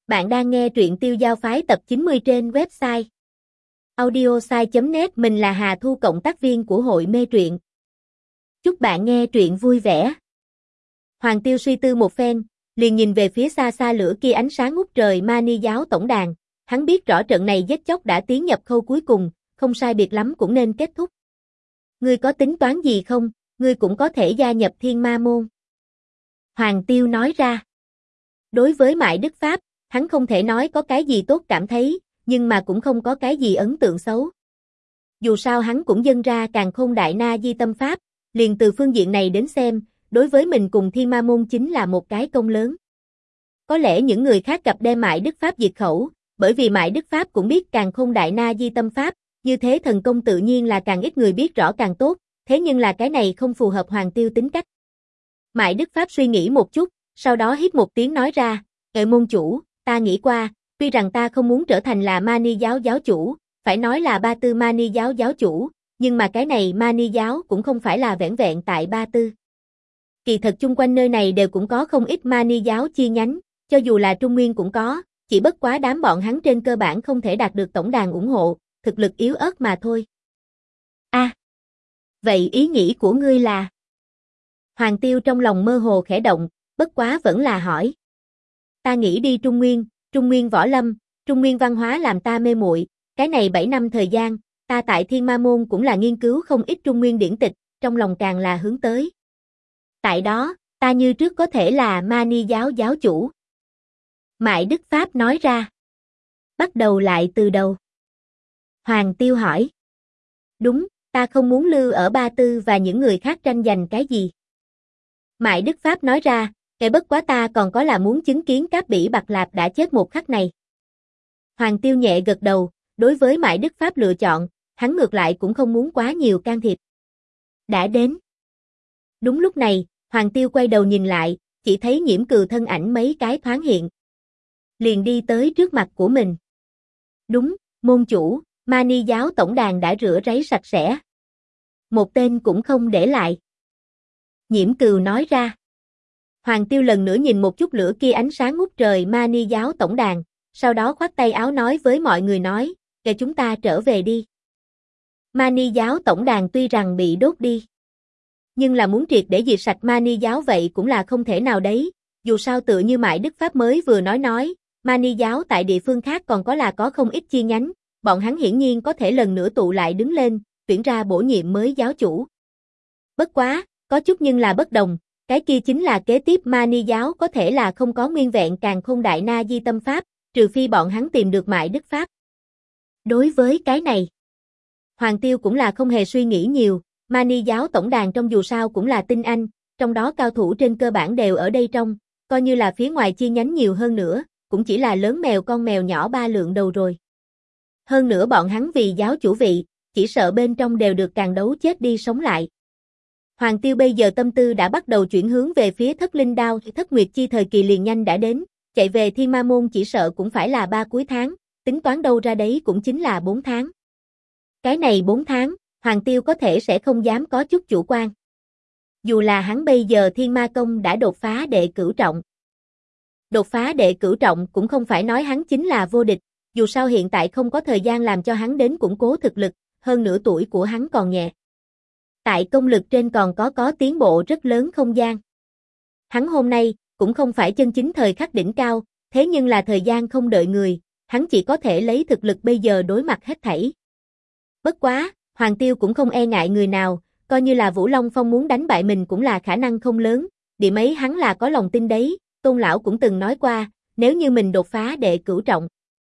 Bạn đang nghe truyện Tiêu Giao Phái tập 90 trên website audiosai.net. Mình là Hà Thu, cộng tác viên của hội mê truyện. Chúc bạn nghe truyện vui vẻ. Hoàng Tiêu suy tư một phen, liền nhìn về phía xa xa lửa kia ánh sáng ngút trời Mani giáo tổng đàn. Hắn biết rõ trận này giết chóc đã tiến nhập khâu cuối cùng, không sai biệt lắm cũng nên kết thúc. Ngươi có tính toán gì không? Ngươi cũng có thể gia nhập Thiên Ma môn. Hoàng Tiêu nói ra. Đối với Mại Đức Pháp, hắn không thể nói có cái gì tốt cảm thấy, nhưng mà cũng không có cái gì ấn tượng xấu. Dù sao hắn cũng dâng ra Càn Khôn Đại Na Di Tâm Pháp, liền từ phương diện này đến xem, đối với mình cùng Thiên Ma môn chính là một cái công lớn. Có lẽ những người khác gặp đem Mại Đức Pháp diệt khẩu, bởi vì Mại Đức Pháp cũng biết Càn Khôn Đại Na Di Tâm Pháp, như thế thần công tự nhiên là càng ít người biết rõ càng tốt, thế nhưng là cái này không phù hợp Hoàng Tiêu tính cách. Mại Đức Pháp suy nghĩ một chút, sau đó hít một tiếng nói ra, môn chủ, ta nghĩ qua, tuy rằng ta không muốn trở thành là Mani giáo giáo chủ, phải nói là Ba Tư Mani giáo giáo chủ, nhưng mà cái này Mani giáo cũng không phải là vẻn vẹn tại Ba Tư. Kỳ thật chung quanh nơi này đều cũng có không ít Mani giáo chi nhánh, cho dù là Trung Nguyên cũng có, chỉ bất quá đám bọn hắn trên cơ bản không thể đạt được tổng đàn ủng hộ, thực lực yếu ớt mà thôi. Vậy ý nghĩ của ngươi là? Hoàng Tiêu trong lòng mơ hồ khẽ động, bất quá vẫn là hỏi. Ta nghĩ đi Trung Nguyên võ lâm, Trung Nguyên văn hóa làm ta mê muội, cái này 7 năm thời gian, ta tại Thiên Ma môn cũng là nghiên cứu không ít Trung Nguyên điển tịch, trong lòng càng là hướng tới. Tại đó, ta như trước có thể là Mani giáo giáo chủ. Mại Đức Pháp nói ra. Bắt đầu lại từ đầu. Hoàng Tiêu hỏi. Đúng, ta không muốn lưu ở Ba Tư và những người khác tranh giành cái gì. Mại Đức Pháp nói ra, bất quá ta còn có là muốn chứng kiến Cáp Bỉ Bạc Lạp đã chết một khắc này. Hoàng Tiêu nhẹ gật đầu, đối với Mại Đức Pháp lựa chọn, hắn ngược lại cũng không muốn quá nhiều can thiệp. Đã đến. Đúng lúc này, Hoàng Tiêu quay đầu nhìn lại, chỉ thấy Nhiễm Cừu thân ảnh mấy cái thoáng hiện. Liền đi tới trước mặt của mình. Đúng, môn chủ, Mani giáo tổng đàn đã rửa ráy sạch sẽ. Một tên cũng không để lại. Nhiễm Cừu nói ra. Hoàng Tiêu lần nữa nhìn một chút lửa kia ánh sáng ngút trời Mani giáo tổng đàn, sau đó khoát tay áo nói với mọi người nói, chúng ta trở về đi. Mani giáo tổng đàn tuy rằng bị đốt đi, nhưng là muốn triệt để diệt sạch Mani giáo vậy cũng là không thể nào đấy, dù sao tựa như Mại Đức Pháp mới vừa nói, Mani giáo tại địa phương khác còn có không ít chi nhánh, bọn hắn hiển nhiên có thể lần nữa tụ lại đứng lên, tuyển ra bổ nhiệm mới giáo chủ. Bất quá, có chút nhưng là bất đồng, cái kia chính là kế tiếp Mani giáo có thể là không có nguyên vẹn Càn Khôn Đại Na Di Tâm Pháp, trừ phi bọn hắn tìm được Mại Đức Pháp. Đối với cái này, Hoàng Tiêu cũng là không hề suy nghĩ nhiều, Mani giáo tổng đàn trong dù sao cũng là tinh anh, trong đó cao thủ trên cơ bản đều ở đây trong, coi như là phía ngoài chi nhánh nhiều hơn nữa, cũng chỉ là lớn mèo con mèo nhỏ ba lượng đầu rồi. Hơn nữa bọn hắn vì giáo chủ vị, chỉ sợ bên trong đều được càng đấu chết đi sống lại. Hoàng Tiêu bây giờ tâm tư đã bắt đầu chuyển hướng về phía Thất Linh Đao, Thất Nguyệt Chi thời kỳ liền nhanh đã đến, chạy về Thiên Ma môn chỉ sợ cũng phải là 3 cuối tháng, tính toán đâu ra đấy cũng chính là 4 tháng. Cái này 4 tháng, Hoàng Tiêu có thể sẽ không dám có chút chủ quan. Dù là hắn bây giờ Thiên Ma công đã đột phá đệ cửu trọng. Đột phá đệ cửu trọng cũng không phải nói hắn chính là vô địch, dù sao hiện tại không có thời gian làm cho hắn đến củng cố thực lực, hơn nửa tuổi của hắn còn nhẹ. Tại công lực trên còn có tiến bộ rất lớn không gian. Hắn hôm nay cũng không phải chân chính thời khắc đỉnh cao, thế nhưng là thời gian không đợi người, hắn chỉ có thể lấy thực lực bây giờ đối mặt hết thảy. Bất quá, Hoàng Tiêu cũng không e ngại người nào, coi như là Vũ Long Phong muốn đánh bại mình cũng là khả năng không lớn, điểm ấy hắn là có lòng tin đấy, Tôn lão cũng từng nói qua, nếu như mình đột phá đệ cửu trọng.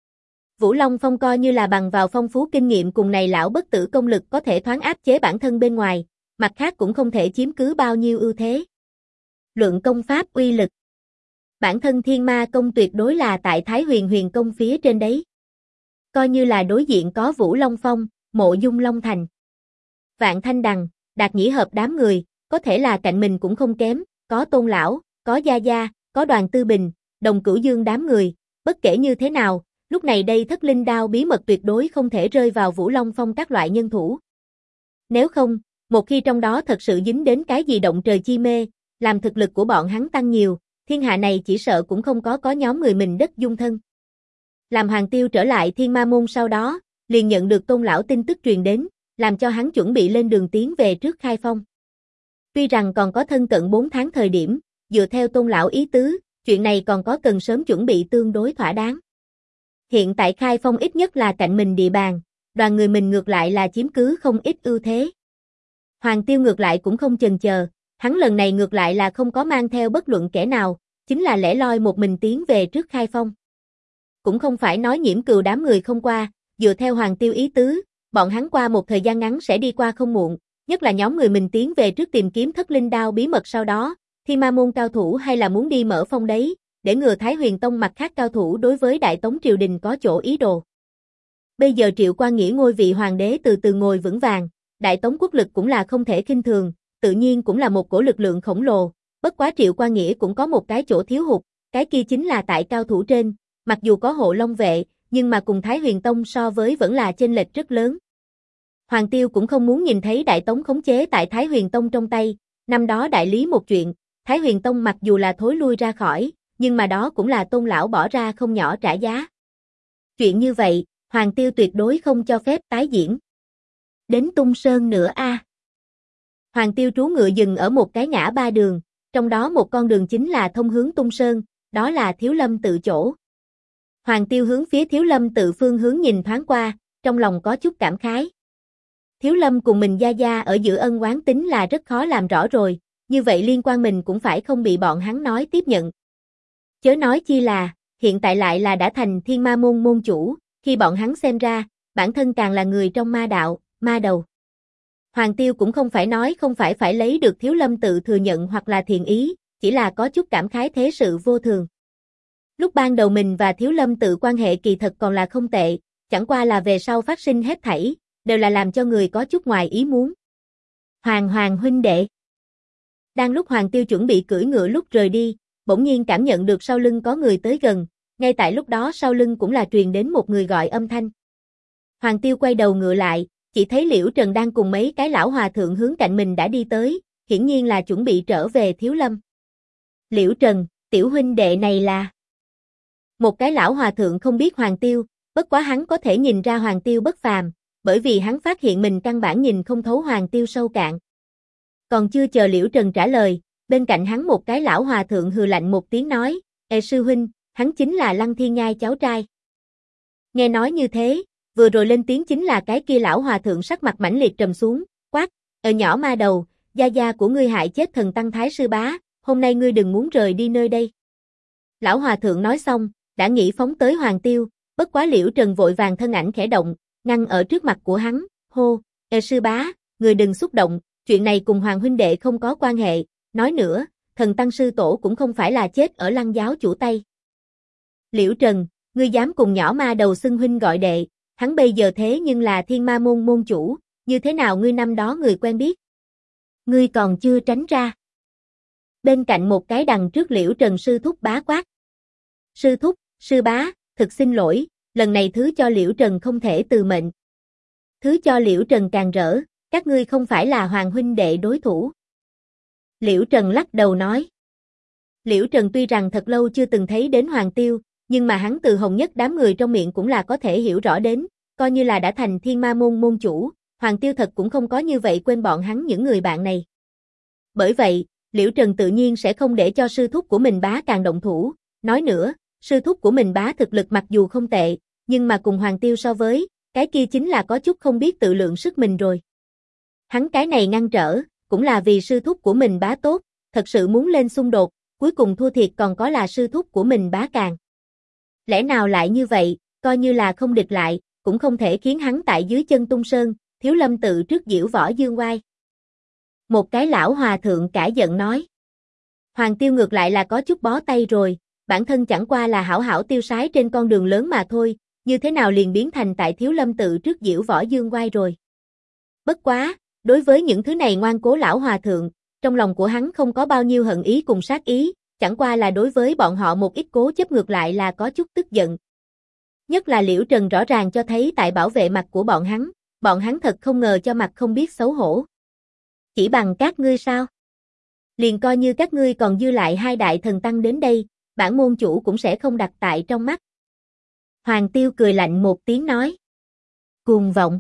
Vũ Long Phong coi như là bằng vào phong phú kinh nghiệm cùng này lão bất tử công lực có thể thoáng áp chế bản thân bên ngoài, mặt khác cũng không thể chiếm cứ bao nhiêu ưu thế. Luận công pháp uy lực. Bản thân Thiên Ma công tuyệt đối là tại Thái Huyền Huyền công phía trên đấy. Coi như là đối diện có Vũ Long Phong, Mộ Dung Long Thành, Vạn Thanh Đằng, Đạt Nhĩ Hợp đám người, có thể là cạnh mình cũng không kém, có Tôn lão, có Gia Gia, có Đoàn Tư Bình, Đồng Cửu Dương đám người, bất kể như thế nào, lúc này đây Thất Linh Đao bí mật tuyệt đối không thể rơi vào Vũ Long Phong các loại nhân thủ. Nếu không, một khi trong đó thật sự dính đến cái gì động trời chi mê, làm thực lực của bọn hắn tăng nhiều, thiên hạ này chỉ sợ cũng không có nhóm người mình đất dung thân. Làm Hoàng Tiêu trở lại Thiên Ma Môn sau đó, liền nhận được Tôn lão tin tức truyền đến, làm cho hắn chuẩn bị lên đường tiến về trước Khai Phong. Tuy rằng còn có thân cận 4 tháng thời điểm, dựa theo Tôn lão ý tứ, chuyện này còn có cần sớm chuẩn bị tương đối thỏa đáng. Hiện tại Khai Phong ít nhất là cạnh mình địa bàn, đoàn người mình ngược lại là chiếm cứ không ít ưu thế. Hoàng Tiêu ngược lại cũng không chần chờ, hắn lần này ngược lại là không có mang theo bất luận kẻ nào, chính là lẻ loi một mình tiến về trước Khai Phong. Cũng không phải nói Nhiễm Cừu đám người không qua, dựa theo Hoàng Tiêu ý tứ, bọn hắn qua một thời gian ngắn sẽ đi qua không muộn, nhất là nhóm người mình tiến về trước tìm kiếm Thất Linh Đao bí mật sau đó, Thiên Ma Môn cao thủ hay là muốn đi mở phong đấy, để ngừa Thái Huyền Tông mặt khác cao thủ đối với Đại Tống triều đình có chỗ ý đồ. Bây giờ Triệu Quan Nghĩa ngôi vị hoàng đế từ từ ngồi vững vàng, Đại Tống quốc lực cũng là không thể khinh thường, tự nhiên cũng là một cổ lực lượng khổng lồ, bất quá Triệu Quan Nghĩa cũng có một cái chỗ thiếu hụt, cái kia chính là tại cao thủ trên, mặc dù có Hộ Long vệ, nhưng mà cùng Thái Huyền Tông so với vẫn là chênh lệch rất lớn. Hoàng Tiêu cũng không muốn nhìn thấy Đại Tống khống chế tại Thái Huyền Tông trong tay, năm đó đại lý một chuyện, Thái Huyền Tông mặc dù là thối lui ra khỏi, nhưng mà đó cũng là Tôn lão bỏ ra không nhỏ trả giá. Chuyện như vậy, Hoàng Tiêu tuyệt đối không cho phép tái diễn. Đến Tung Sơn nữa a. Hoàng Tiêu trú ngựa dừng ở một cái ngã ba đường, trong đó một con đường chính là thông hướng Tung Sơn, đó là Thiếu Lâm tự chỗ. Hoàng Tiêu hướng phía Thiếu Lâm tự phương hướng nhìn thoáng qua, trong lòng có chút cảm khái. Thiếu Lâm cùng mình gia gia ở giữa ân oán tính là rất khó làm rõ rồi, như vậy liên quan mình cũng phải không bị bọn hắn nói tiếp nhận. Chớ nói chi là, hiện tại lại là đã thành Thiên Ma Môn môn chủ, khi bọn hắn xem ra, bản thân càng là người trong ma đạo, ma đầu. Hoàng Tiêu cũng không phải nói không phải lấy được Thiếu Lâm tự thừa nhận hoặc là thiện ý, chỉ là có chút cảm khái thế sự vô thường. Lúc ban đầu mình và Thiếu Lâm tự quan hệ kỳ thật còn là không tệ, chẳng qua là về sau phát sinh hết thảy, đều là làm cho người có chút ngoài ý muốn. Hoàng huynh đệ. Đang lúc Hoàng Tiêu chuẩn bị cưỡi ngựa lúc rời đi, bỗng nhiên cảm nhận được sau lưng có người tới gần, ngay tại lúc đó sau lưng cũng là truyền đến một người gọi âm thanh. Hoàng Tiêu quay đầu ngựa lại, chỉ thấy Liễu Trần đang cùng mấy cái lão hòa thượng hướng cạnh mình đã đi tới, hiển nhiên là chuẩn bị trở về Thiếu Lâm. Liễu Trần, tiểu huynh đệ này là... Một cái lão hòa thượng không biết Hoàng Tiêu, bất quá hắn có thể nhìn ra Hoàng Tiêu bất phàm, bởi vì hắn phát hiện mình căn bản nhìn không thấu Hoàng Tiêu sâu cạn. Còn chưa chờ Liễu Trần trả lời, bên cạnh hắn một cái lão hòa thượng hừ lạnh một tiếng nói, sư huynh, hắn chính là Lăng Thiên Nhai cháu trai. Nghe nói như thế, vừa rồi lên tiếng chính là cái kia lão hòa thượng sắc mặt mãnh liệt trầm xuống, quát, nhỏ ma đầu, gia gia của ngươi hại chết thần tăng Thái sư bá, hôm nay ngươi đừng muốn rời đi nơi đây. Lão hòa thượng nói xong, đã nghĩ phóng tới Hoàng Tiêu, bất quá Liễu Trần vội vàng thân ảnh khẽ động, ngăn ở trước mặt của hắn, hô, sư bá, người đừng xúc động, chuyện này cùng Hoàng huynh đệ không có quan hệ, nói nữa, thần tăng sư tổ cũng không phải là chết ở Lăng giáo chủ tay. Liễu Trần, ngươi dám cùng nhỏ ma đầu xưng huynh gọi đệ, hắn bây giờ thế nhưng là Thiên Ma Môn môn chủ, như thế nào ngươi năm đó người quen biết? Ngươi còn chưa tránh ra. Bên cạnh một cái đằng trước Liễu Trần sư thúc bá quát. Sư thúc, sư bá, thực xin lỗi, lần này thứ cho Liễu Trần không thể từ mệnh. Thứ cho Liễu Trần càng rỡ, các ngươi không phải là Hoàng huynh đệ đối thủ. Liễu Trần lắc đầu nói. Liễu Trần tuy rằng thật lâu chưa từng thấy đến Hoàng Tiêu, nhưng mà hắn từ Hồng Nhất đám người trong miệng cũng là có thể hiểu rõ đến, coi như là đã thành Thiên Ma Môn môn chủ, Hoàng Tiêu thật cũng không có như vậy quên bọn hắn những người bạn này. Bởi vậy, Liễu Trần tự nhiên sẽ không để cho sư thúc của mình bá càng động thủ, nói nữa, sư thúc của mình bá thực lực mặc dù không tệ, nhưng mà cùng Hoàng Tiêu so với, cái kia chính là có chút không biết tự lượng sức mình rồi. Hắn cái này ngăn trở, cũng là vì sư thúc của mình bá tốt, thật sự muốn lên xung đột, cuối cùng thua thiệt còn có là sư thúc của mình bá càng. Lẽ nào lại như vậy, coi như là không địch lại, cũng không thể khiến hắn tại dưới chân Tung Sơn, Thiếu Lâm tự trước diễu võ dương oai. Một cái lão hòa thượng cả giận nói. Hoàng Tiêu ngược lại là có chút bó tay rồi, bản thân chẳng qua là hảo hảo tiêu sái trên con đường lớn mà thôi, như thế nào liền biến thành tại Thiếu Lâm tự trước diễu võ dương oai rồi. Bất quá, đối với những thứ này ngoan cố lão hòa thượng, trong lòng của hắn không có bao nhiêu hận ý cùng sát ý, chẳng qua là đối với bọn họ một ít cố chấp ngược lại là có chút tức giận. Nhất là Liễu Trần rõ ràng cho thấy tại bảo vệ mặt của bọn hắn thật không ngờ cho mặt không biết xấu hổ. Chỉ bằng các ngươi sao? Liền coi như các ngươi còn dư lại hai đại thần tăng đến đây, bản môn chủ cũng sẽ không đặt tại trong mắt. Hoàng Tiêu cười lạnh một tiếng nói. Cuồng vọng.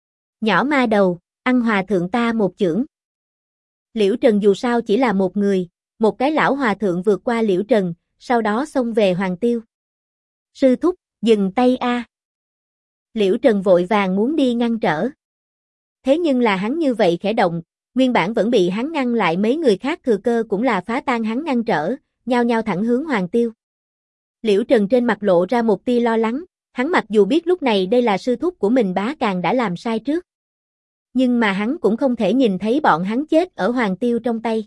Nhỏ ma đầu, ăn hòa thượng ta một chưởng. Liễu Trần dù sao chỉ là một người, một cái lão hòa thượng vượt qua Liễu Trần, sau đó xông về Hoàng Tiêu. Sư thúc, dừng tay a. Liễu Trần vội vàng muốn đi ngăn trở. Thế nhưng là hắn như vậy khẽ động, nguyên bản vẫn bị hắn ngăn lại mấy người khác thừa cơ cũng là phá tan hắn ngăn trở, nhao nhao thẳng hướng Hoàng Tiêu. Liễu Trần trên mặt lộ ra một tia lo lắng, hắn mặc dù biết lúc này đây là sư thúc của mình Bá Càng đã làm sai trước. Nhưng mà hắn cũng không thể nhìn thấy bọn hắn chết ở Hoàng Tiêu trong tay.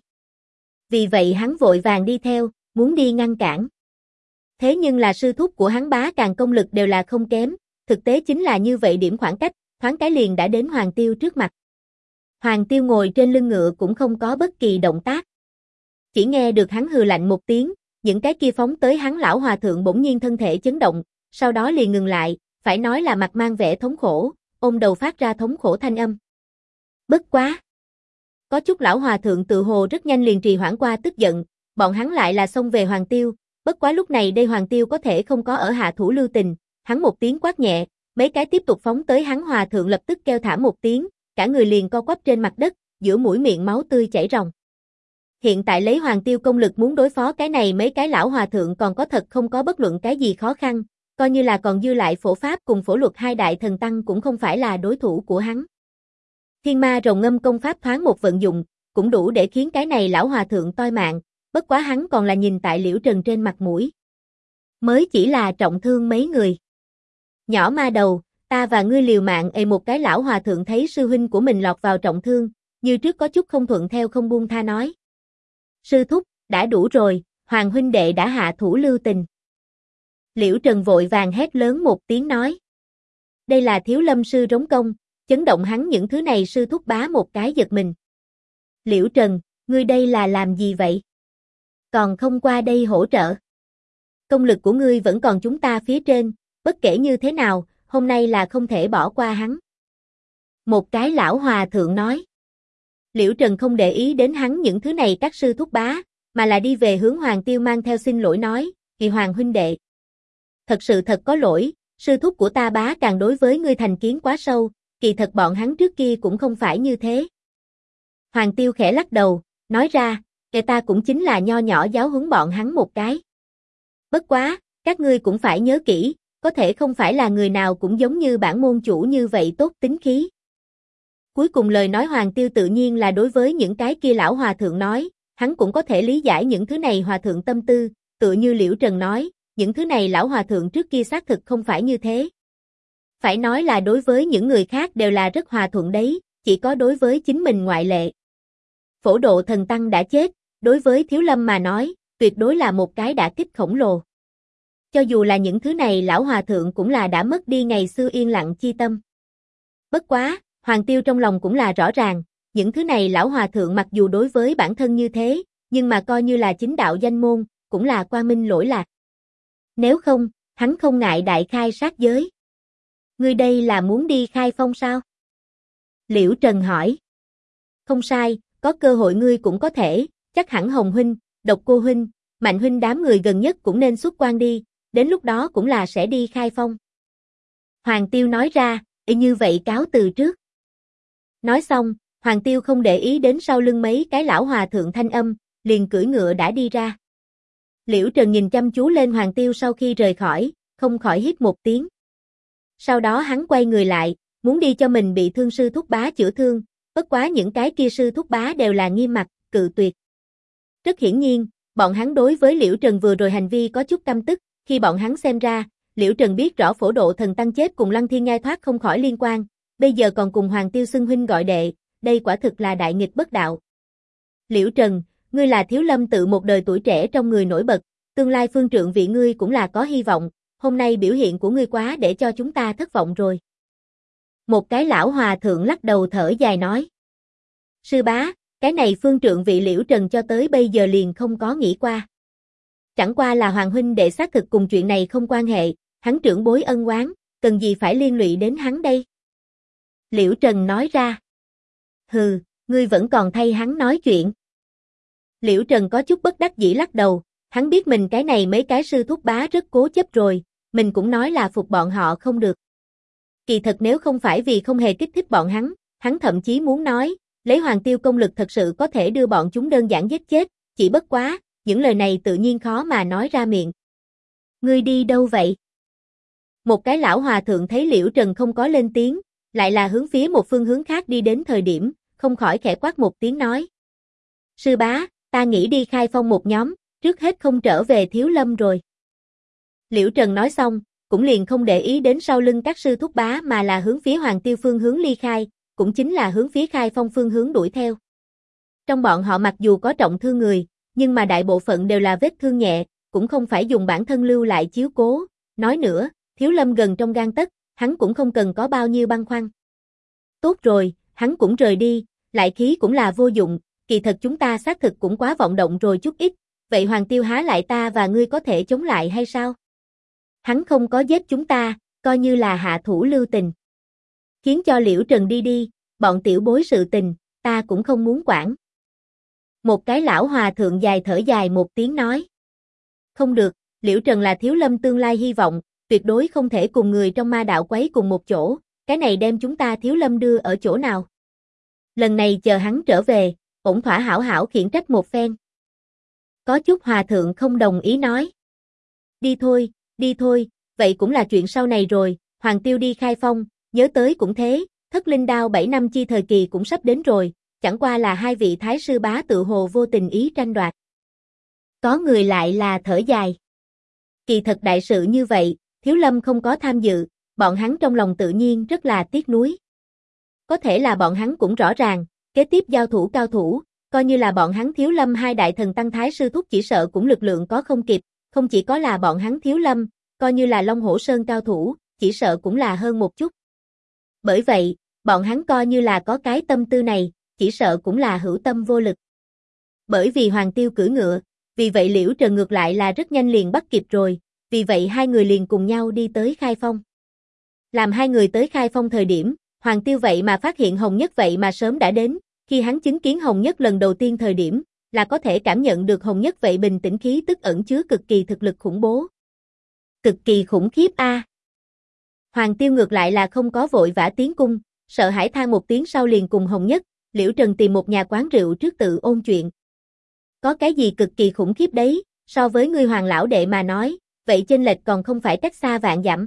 Vì vậy hắn vội vàng đi theo, muốn đi ngăn cản. Thế nhưng là sư thúc của hắn Bá Càng công lực đều là không kém, thực tế chính là như vậy điểm khoảng cách, thoáng cái liền đã đến Hoàng Tiêu trước mặt. Hoàng Tiêu ngồi trên lưng ngựa cũng không có bất kỳ động tác. Chỉ nghe được hắn hừ lạnh một tiếng, những cái kia phóng tới hắn lão hòa thượng bỗng nhiên thân thể chấn động, sau đó liền ngừng lại, phải nói là mặt mang vẻ thống khổ, ôm đầu phát ra thống khổ thanh âm. Bất quá. Có chút lão hòa thượng tự hồ rất nhanh liền trì hoãn qua tức giận, bọn hắn lại là xông về Hoàng Tiêu, bất quá lúc này đây Hoàng Tiêu có thể không có ở hạ thủ lưu tình, hắn một tiếng quát nhẹ, mấy cái tiếp tục phóng tới hắn hòa thượng lập tức kêu thảm một tiếng, cả người liền co quắp trên mặt đất, giữa mũi miệng máu tươi chảy ròng. Hiện tại lấy Hoàng Tiêu công lực muốn đối phó cái này mấy cái lão hòa thượng còn có thật không có bất luận cái gì khó khăn, coi như là còn dư lại phổ pháp cùng phổ luật hai đại thần tăng cũng không phải là đối thủ của hắn. Thiên ma rồng ngâm công pháp thoáng một vận dụng, cũng đủ để khiến cái này lão hòa thượng toi mạng, bất quá hắn còn là nhìn tại Liễu Trần trên mặt mũi. Mới chỉ là trọng thương mấy người. Nhỏ ma đầu, ta và ngươi liều mạng. Một cái lão hòa thượng thấy sư huynh của mình lọt vào trọng thương, như trước có chút không thuận theo không buông tha nói. Sư thúc, đã đủ rồi, Hoàng huynh đệ đã hạ thủ lưu tình. Liễu Trần vội vàng hét lớn một tiếng nói. Đây là Thiếu Lâm sư rống công, chấn động hắn những thứ này sư thúc bá một cái giật mình. Liễu Trần, ngươi đây là làm gì vậy? Còn không qua đây hỗ trợ. Công lực của ngươi vẫn còn chúng ta phía trên, bất kể như thế nào, hôm nay là không thể bỏ qua hắn. Một cái lão hòa thượng nói. Liễu Trần không để ý đến hắn những thứ này các sư thúc bá, mà là đi về hướng Hoàng Tiêu mang theo xin lỗi nói, Kỳ Hoàng huynh đệ. Thật sự thật có lỗi, sư thúc của ta Bá Càng đối với ngươi thành kiến quá sâu, kỳ thật bọn hắn trước kia cũng không phải như thế. Hoàng Tiêu khẽ lắc đầu, nói ra, ta cũng chính là nho nhỏ giáo huấn bọn hắn một cái. Bất quá, các ngươi cũng phải nhớ kỹ, có thể không phải là người nào cũng giống như bản môn chủ như vậy tốt tính khí. Cuối cùng lời nói Hoàng Tiêu tự nhiên là đối với những cái kia lão hòa thượng nói, hắn cũng có thể lý giải những thứ này hòa thượng tâm tư, tựa như Liễu Trần nói, những thứ này lão hòa thượng trước kia xác thực không phải như thế. Phải nói là đối với những người khác đều là rất hòa thuận đấy, chỉ có đối với chính mình ngoại lệ. Phổ độ thần tăng đã chết, đối với Thiếu Lâm mà nói, tuyệt đối là một cái đả kích khổng lồ. Cho dù là những thứ này lão hòa thượng cũng là đã mất đi ngày xưa yên lặng chi tâm. Bất quá, Hoàng Tiêu trong lòng cũng là rõ ràng, những thứ này lão hòa thượng mặc dù đối với bản thân như thế, nhưng mà coi như là chính đạo danh môn, cũng là qua minh lỗi lạc. Nếu không, hắn không ngại đại khai sát giới. Ngươi đây là muốn đi khai phong sao? Liễu Trần hỏi. Không sai, có cơ hội ngươi cũng có thể, chắc hẳn Hồng huynh, Độc Cô huynh, Mạnh huynh đám người gần nhất cũng nên xuất quan đi, đến lúc đó cũng là sẽ đi khai phong. Hoàng Tiêu nói ra, như vậy cáo từ trước. Nói xong, Hoàng Tiêu không để ý đến sau lưng mấy cái lão hòa thượng thanh âm, liền cưỡi ngựa đã đi ra. Liễu Trần nhìn chăm chú lên Hoàng Tiêu sau khi rời khỏi, không khỏi hít một tiếng. Sau đó hắn quay người lại, muốn đi cho mình bị thương sư thúc bá chữa thương, bất quá những cái kia sư thúc bá đều là nghiêm mặt, cự tuyệt. Rất hiển nhiên, bọn hắn đối với Liễu Trần vừa rồi hành vi có chút căm tức, khi bọn hắn xem ra, Liễu Trần biết rõ phổ độ thần tăng chết cùng Lăng Thiên Nhai thoát không khỏi liên quan, bây giờ còn cùng Hoàng Tiêu xưng huynh gọi đệ, đây quả thực là đại nghịch bất đạo. Liễu Trần, ngươi là Thiếu Lâm tự một đời tuổi trẻ trong người nổi bật, tương lai phương trượng vị ngươi cũng là có hy vọng, hôm nay biểu hiện của ngươi quá để cho chúng ta thất vọng rồi. Một cái lão hòa thượng lắc đầu thở dài nói. Sư bá, cái này phương trượng vị Liễu Trần cho tới bây giờ liền không có nghĩ qua. Chẳng qua là Hoàng huynh đệ xác thực cùng chuyện này không quan hệ, hắn trưởng bối ân oán, cần gì phải liên lụy đến hắn đây? Liễu Trần nói ra. Hừ, ngươi vẫn còn thay hắn nói chuyện. Liễu Trần có chút bất đắc dĩ lắc đầu, hắn biết mình cái này mấy cái sư thúc bá rất cố chấp rồi, mình cũng nói là phục bọn họ không được. Kỳ thật nếu không phải vì không hề kích thích bọn hắn thậm chí muốn nói, lấy Hoàng Tiêu công lực thật sự có thể đưa bọn chúng đơn giản giết chết, chỉ bất quá, những lời này tự nhiên khó mà nói ra miệng. Ngươi đi đâu vậy? Một cái lão hòa thượng thấy Liễu Trần không có lên tiếng, lại là hướng phía một phương hướng khác đi đến thời điểm, không khỏi khẽ quát một tiếng nói. Sư bá, ta nghĩ đi khai phong một nhóm, trước hết không trở về Thiếu Lâm rồi. Liễu Trần nói xong, cũng liền không để ý đến sau lưng các sư thúc bá mà là hướng phía Hoàng Tiêu phương hướng ly khai, cũng chính là hướng phía khai phong phương hướng đuổi theo. Trong bọn họ mặc dù có trọng thương người, nhưng mà đại bộ phận đều là vết thương nhẹ, cũng không phải dùng bản thân lưu lại chiếu cố. Nói nữa, Thiếu Lâm gần trong gang tấc, hắn cũng không cần có bao nhiêu băn khoăn. Tốt rồi, hắn cũng rời đi, lại khí cũng là vô dụng, kỳ thật chúng ta xác thực cũng quá vọng động rồi chút ít, vậy Hoàng Tiêu há lại ta và ngươi có thể chống lại hay sao? Hắn không có giết chúng ta, coi như là hạ thủ lưu tình. Khiến cho Liễu Trần đi đi, bọn tiểu bối sự tình, ta cũng không muốn quản. Một cái lão hòa thượng dài thở dài một tiếng nói. Không được, Liễu Trần là Thiếu Lâm tương lai hy vọng, tuyệt đối không thể cùng người trong ma đạo quấy cùng một chỗ, cái này đem chúng ta Thiếu Lâm đưa ở chỗ nào? Lần này chờ hắn trở về, ổn thỏa hảo hảo khiển trách một phen. Có chút hòa thượng không đồng ý nói. Đi thôi, vậy cũng là chuyện sau này rồi, Hoàng Tiêu đi khai phong, nhớ tới cũng thế, Thất Linh Đao 7 năm chi thời kỳ cũng sắp đến rồi, chẳng qua là hai vị thái sư bá tự hồ vô tình ý tranh đoạt. Có người lại là thở dài. Kỳ thật đại sự như vậy, Thiếu Lâm không có tham dự, bọn hắn trong lòng tự nhiên rất là tiếc nuối. Có thể là bọn hắn cũng rõ ràng, kế tiếp giao thủ cao thủ, coi như là bọn hắn Thiếu Lâm hai đại thần tăng thái sư thúc chỉ sợ cũng lực lượng có không kịp, không chỉ có là bọn hắn Thiếu Lâm, coi như là Long Hổ Sơn cao thủ, chỉ sợ cũng là hơn một chút. Bởi vậy, bọn hắn coi như là có cái tâm tư này, chỉ sợ cũng là hữu tâm vô lực. Bởi vì Hoàng Tiêu cưỡi ngựa, vì vậy Liễu Trần ngược lại là rất nhanh liền bắt kịp rồi, vì vậy hai người liền cùng nhau đi tới khai phong. Làm hai người tới khai phong thời điểm, Hoàng Tiêu vậy mà phát hiện Hồng Nhất vậy mà sớm đã đến, khi hắn chứng kiến Hồng Nhất lần đầu tiên thời điểm, là có thể cảm nhận được Hồng Nhất vậy bình tĩnh khí tức ẩn chứa cực kỳ thực lực khủng bố. Cực kỳ khủng khiếp a. Hoàng Tiêu ngược lại là không có vội vã tiến cung, sợ hãi than một tiếng sau liền cùng Hồng Nhất, Liễu Trần tìm một nhà quán rượu trước tự ôn chuyện. Có cái gì cực kỳ khủng khiếp đấy, so với ngươi Hoàng lão đệ mà nói, vậy chênh lệch còn không phải cách xa vạn dặm.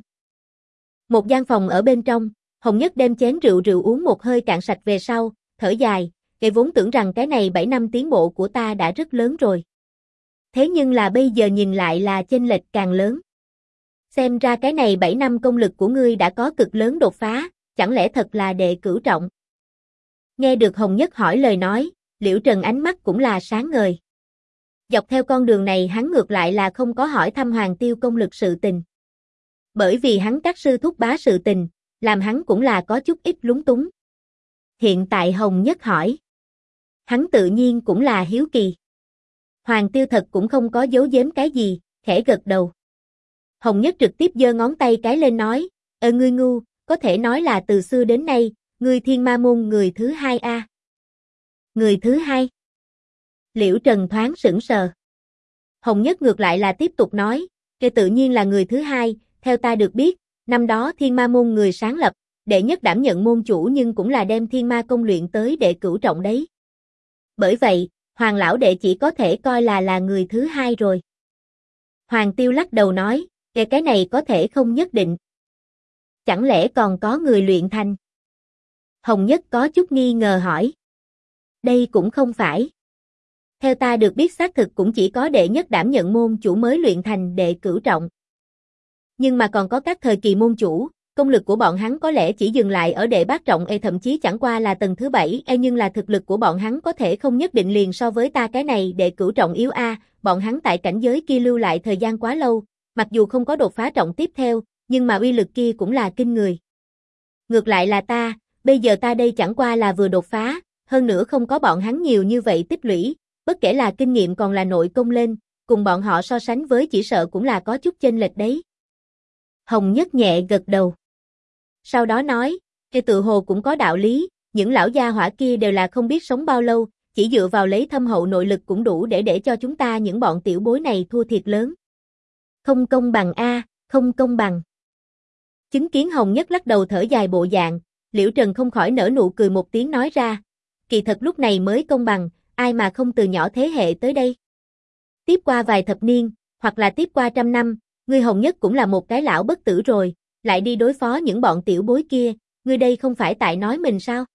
Một gian phòng ở bên trong, Hồng Nhất đem chén rượu uống một hơi cạn sạch về sau, thở dài, cái vốn tưởng rằng cái này 7 năm tiến bộ của ta đã rất lớn rồi. Thế nhưng là bây giờ nhìn lại là chênh lệch càng lớn. Xem ra cái này 7 năm công lực của ngươi đã có cực lớn đột phá, chẳng lẽ thật là đệ cửu trọng? Nghe được Hồng Nhất hỏi lời nói, Liễu Trần ánh mắt cũng là sáng ngời. Dọc theo con đường này hắn ngược lại là không có hỏi thăm Hoàng Tiêu công lực sự tình. Bởi vì hắn các sư thúc bá sự tình, làm hắn cũng là có chút ít lúng túng. Hiện tại Hồng Nhất hỏi. Hắn tự nhiên cũng là hiếu kỳ. Hoàng Tiêu thật cũng không có giấu giếm cái gì, khẽ gật đầu. Hồng Nhất trực tiếp giơ ngón tay cái lên nói, ngươi ngu, có thể nói là từ xưa đến nay, ngươi Thiên Ma môn người thứ hai a. Người thứ hai? Liễu Trần thoáng sững sờ. Hồng Nhất ngược lại là tiếp tục nói, kể tự nhiên là người thứ hai, theo ta được biết, năm đó Thiên Ma môn người sáng lập, đệ nhất đảm nhận môn chủ nhưng cũng là đem Thiên Ma công luyện tới đệ cửu trọng đấy. Bởi vậy, Hoàng lão đệ chỉ có thể coi là người thứ hai rồi. Hoàng Tiêu lắc đầu nói, cái này có thể không nhất định. Chẳng lẽ còn có người luyện thành? Hồng Nhất có chút nghi ngờ hỏi. Đây cũng không phải. Theo ta được biết xác thực cũng chỉ có đệ nhất đảm nhận môn chủ mới luyện thành đệ cửu trọng. Nhưng mà còn có các thời kỳ môn chủ, công lực của bọn hắn có lẽ chỉ dừng lại ở đệ bát trọng thậm chí chẳng qua là tầng thứ 7 nhưng là thực lực của bọn hắn có thể không nhất định liền so với ta cái này đệ cửu trọng yếu bọn hắn tại cảnh giới kia lưu lại thời gian quá lâu, mặc dù không có đột phá trọng tiếp theo, nhưng mà uy lực kia cũng là kinh người. Ngược lại là ta, bây giờ ta đây chẳng qua là vừa đột phá, hơn nữa không có bọn hắn nhiều như vậy tích lũy, bất kể là kinh nghiệm còn là nội công lên, cùng bọn họ so sánh với chỉ sợ cũng là có chút chênh lệch đấy. Hồng Nhất nhẹ gật đầu. Sau đó nói, tự hồ cũng có đạo lý, những lão gia hỏa kia đều là không biết sống bao lâu, chỉ dựa vào lấy thâm hậu nội lực cũng đủ để cho chúng ta những bọn tiểu bối này thua thiệt lớn. Không công bằng a, không công bằng. Chứng kiến Hồng Nhất lắc đầu thở dài bộ dạng, Liễu Trần không khỏi nở nụ cười một tiếng nói ra, kỳ thật lúc này mới công bằng, ai mà không từ nhỏ thế hệ tới đây. Tiếp qua vài thập niên, hoặc là tiếp qua 100 năm, ngươi Hồng Nhất cũng là một cái lão bất tử rồi, lại đi đối phó những bọn tiểu bối kia, ngươi đây không phải tại nói mình sao?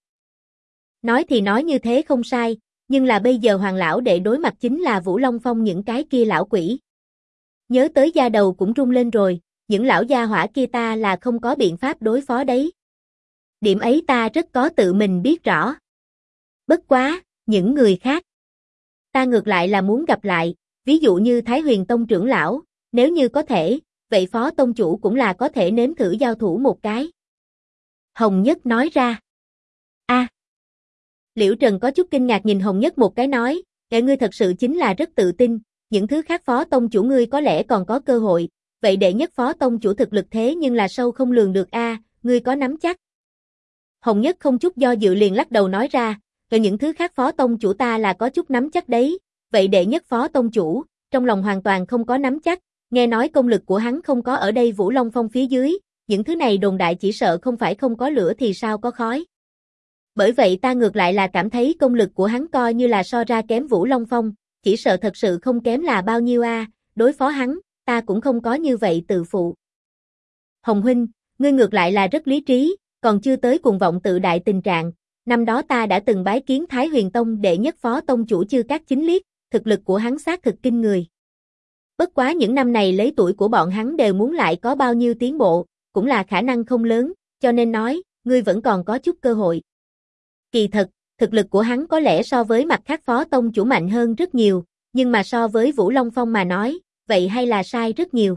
Nói thì nói như thế không sai, nhưng là bây giờ Hoàng lão đệ đối mặt chính là Vũ Long Phong những cái kia lão quỷ. Nhớ tới da đầu cũng rung lên rồi, những lão gia hỏa kia ta là không có biện pháp đối phó đấy. Điểm ấy ta rất có tự mình biết rõ. Bất quá, những người khác. Ta ngược lại là muốn gặp lại, ví dụ như Thái Huyền Tông trưởng lão, nếu như có thể, vậy Phó Tông chủ cũng là có thể nếm thử giao thủ một cái. Hồng Nhất nói ra. A. Liễu Trần có chút kinh ngạc nhìn Hồng Nhất một cái nói, ngươi thật sự chính là rất tự tin, những thứ khác Phó Tông chủ ngươi có lẽ còn có cơ hội, vậy đệ nhất Phó Tông chủ thực lực thế nhưng là sâu không lường được a, ngươi có nắm chắc? Hồng Nhất không chút do dự liền lắc đầu nói ra, những thứ khác Phó Tông chủ ta là có chút nắm chắc đấy, vậy đệ nhất Phó Tông chủ, trong lòng hoàn toàn không có nắm chắc, nghe nói công lực của hắn không có ở đây Vũ Long Phong phía dưới, những thứ này đồn đại chỉ sợ không phải không có lửa thì sao có khói. Bởi vậy ta ngược lại là cảm thấy công lực của hắn coi như là so ra kém Vũ Long Phong, chỉ sợ thật sự không kém là bao nhiêu a, đối phó hắn, ta cũng không có như vậy tự phụ. Hồng huynh, ngươi ngược lại là rất lý trí, còn chưa tới cuồng vọng tự đại tình trạng, năm đó ta đã từng bái kiến Thái Huyền Tông đệ nhất Phó Tông chủ Chư Cát Chính Liệt, thực lực của hắn xác thực kinh người. Bất quá những năm này lấy tuổi của bọn hắn đều muốn lại có bao nhiêu tiến bộ, cũng là khả năng không lớn, cho nên nói, ngươi vẫn còn có chút cơ hội. Kỳ thật, thực lực của hắn có lẽ so với mặt khác Phó Tông chủ mạnh hơn rất nhiều, nhưng mà so với Vũ Long Phong mà nói, vậy hay là sai rất nhiều.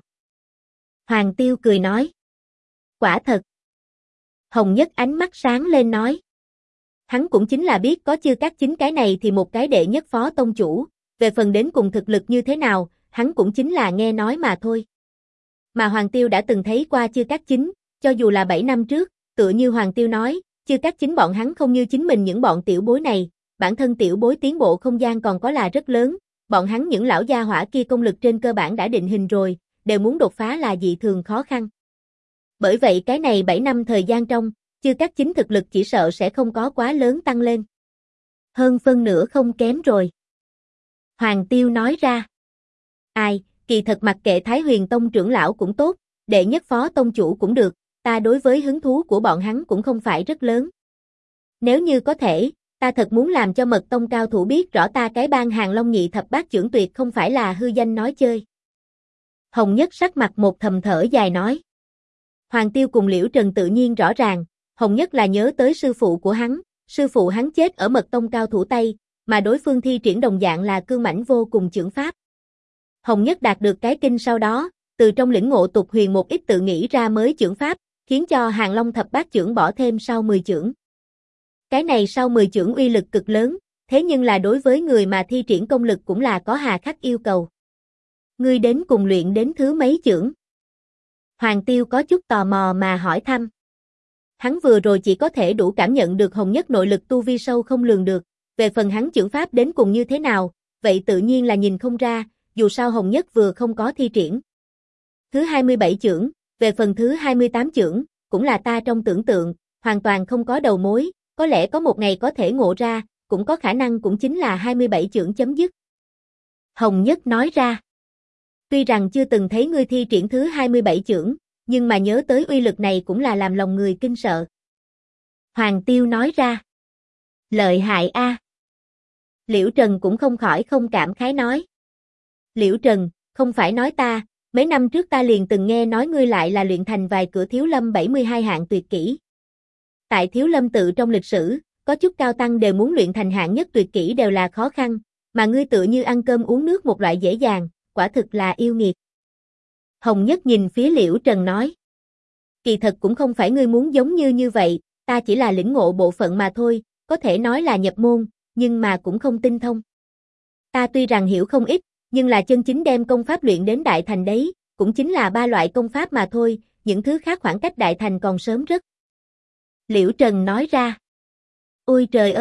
Hoàng Tiêu cười nói. Quả thật. Hồng Nhất ánh mắt sáng lên nói. Hắn cũng chính là biết có Chư Cát Chính cái này thì một cái đệ nhất Phó Tông chủ, về phần đến cùng thực lực như thế nào, hắn cũng chính là nghe nói mà thôi. Mà Hoàng Tiêu đã từng thấy qua Chư Cát Chính, cho dù là 7 năm trước, tựa như Hoàng Tiêu nói, Chư Cát Chính bọn hắn không như chính mình những bọn tiểu bối này, bản thân tiểu bối tiến bộ không gian còn có là rất lớn, bọn hắn những lão gia hỏa kia công lực trên cơ bản đã định hình rồi, đều muốn đột phá là dị thường khó khăn. Bởi vậy cái này 7 năm thời gian trong, Chư Cát Chính thực lực chỉ sợ sẽ không có quá lớn tăng lên. Hơn phân nửa không kém rồi. Hoàng Tiêu nói ra. Ai, kỳ thật mặc kệ Thái Huyền Tông trưởng lão cũng tốt, đệ nhất Phó Tông chủ cũng được, ta đối với hứng thú của bọn hắn cũng không phải rất lớn. Nếu như có thể, ta thật muốn làm cho Mật Tông cao thủ biết rõ ta cái bang Hàng Long Nhị Thập Bát Chưởng tuyệt không phải là hư danh nói chơi. Hồng Nhất sắc mặt một thầm thở dài nói. Hoàng Tiêu cùng Liễu Trần tự nhiên rõ ràng, Hồng Nhất là nhớ tới sư phụ của hắn, sư phụ hắn chết ở Mật Tông cao thủ Tây, mà đối phương thi triển đồng dạng là cương mãnh vô cùng chưởng pháp. Hồng Nhất đạt được cái kinh sau đó, từ trong lĩnh ngộ tục huyền một ít tự nghĩ ra mới chưởng pháp, khiến cho Hàng Long Thập Bát Chưởng bỏ thêm sau 10 chưởng. Cái này sau 10 chưởng uy lực cực lớn, thế nhưng là đối với người mà thi triển công lực cũng là có hà khắc yêu cầu. Ngươi đến cùng luyện đến thứ mấy chưởng? Hoàng Tiêu có chút tò mò mà hỏi thăm. Hắn vừa rồi chỉ có thể đủ cảm nhận được Hồng Nhất nội lực tu vi sâu không lường được, về phần hắn chưởng pháp đến cùng như thế nào, vậy tự nhiên là nhìn không ra, dù sao Hồng Nhất vừa không có thi triển. Thứ 27 chưởng, về phần thứ 28 chưởng, cũng là ta trong tưởng tượng, hoàn toàn không có đầu mối, có lẽ có một ngày có thể ngộ ra, cũng có khả năng cũng chính là 27 chưởng chấm dứt. Hồng Nhất nói ra. Tuy rằng chưa từng thấy ngươi thi triển thứ 27 chưởng, nhưng mà nhớ tới uy lực này cũng là làm lòng người kinh sợ. Hoàng Tiêu nói ra. Lợi hại a. Liễu Trần cũng không khỏi không cảm khái nói. Liễu Trần, không phải nói ta, mấy năm trước ta liền từng nghe nói ngươi lại là luyện thành vài cửa Thiếu Lâm 72 hạng tuyệt kỹ. Tại Thiếu Lâm tự trong lịch sử, có chút cao tăng đều muốn luyện thành hạng nhất tuyệt kỹ đều là khó khăn, mà ngươi tựa như ăn cơm uống nước một loại dễ dàng, quả thực là yêu nghiệt. Hồng Nhất nhìn phía Liễu Trần nói. Kỳ thật cũng không phải ngươi muốn giống như vậy, ta chỉ là lĩnh ngộ bộ phận mà thôi, có thể nói là nhập môn, nhưng mà cũng không tinh thông. Ta tuy rằng hiểu không ít, nhưng là chân chính đem công pháp luyện đến đại thành đấy, cũng chính là 3 loại công pháp mà thôi, những thứ khác khoảng cách đại thành còn sớm rất. Liễu Trần nói ra. Ôi trời ơi,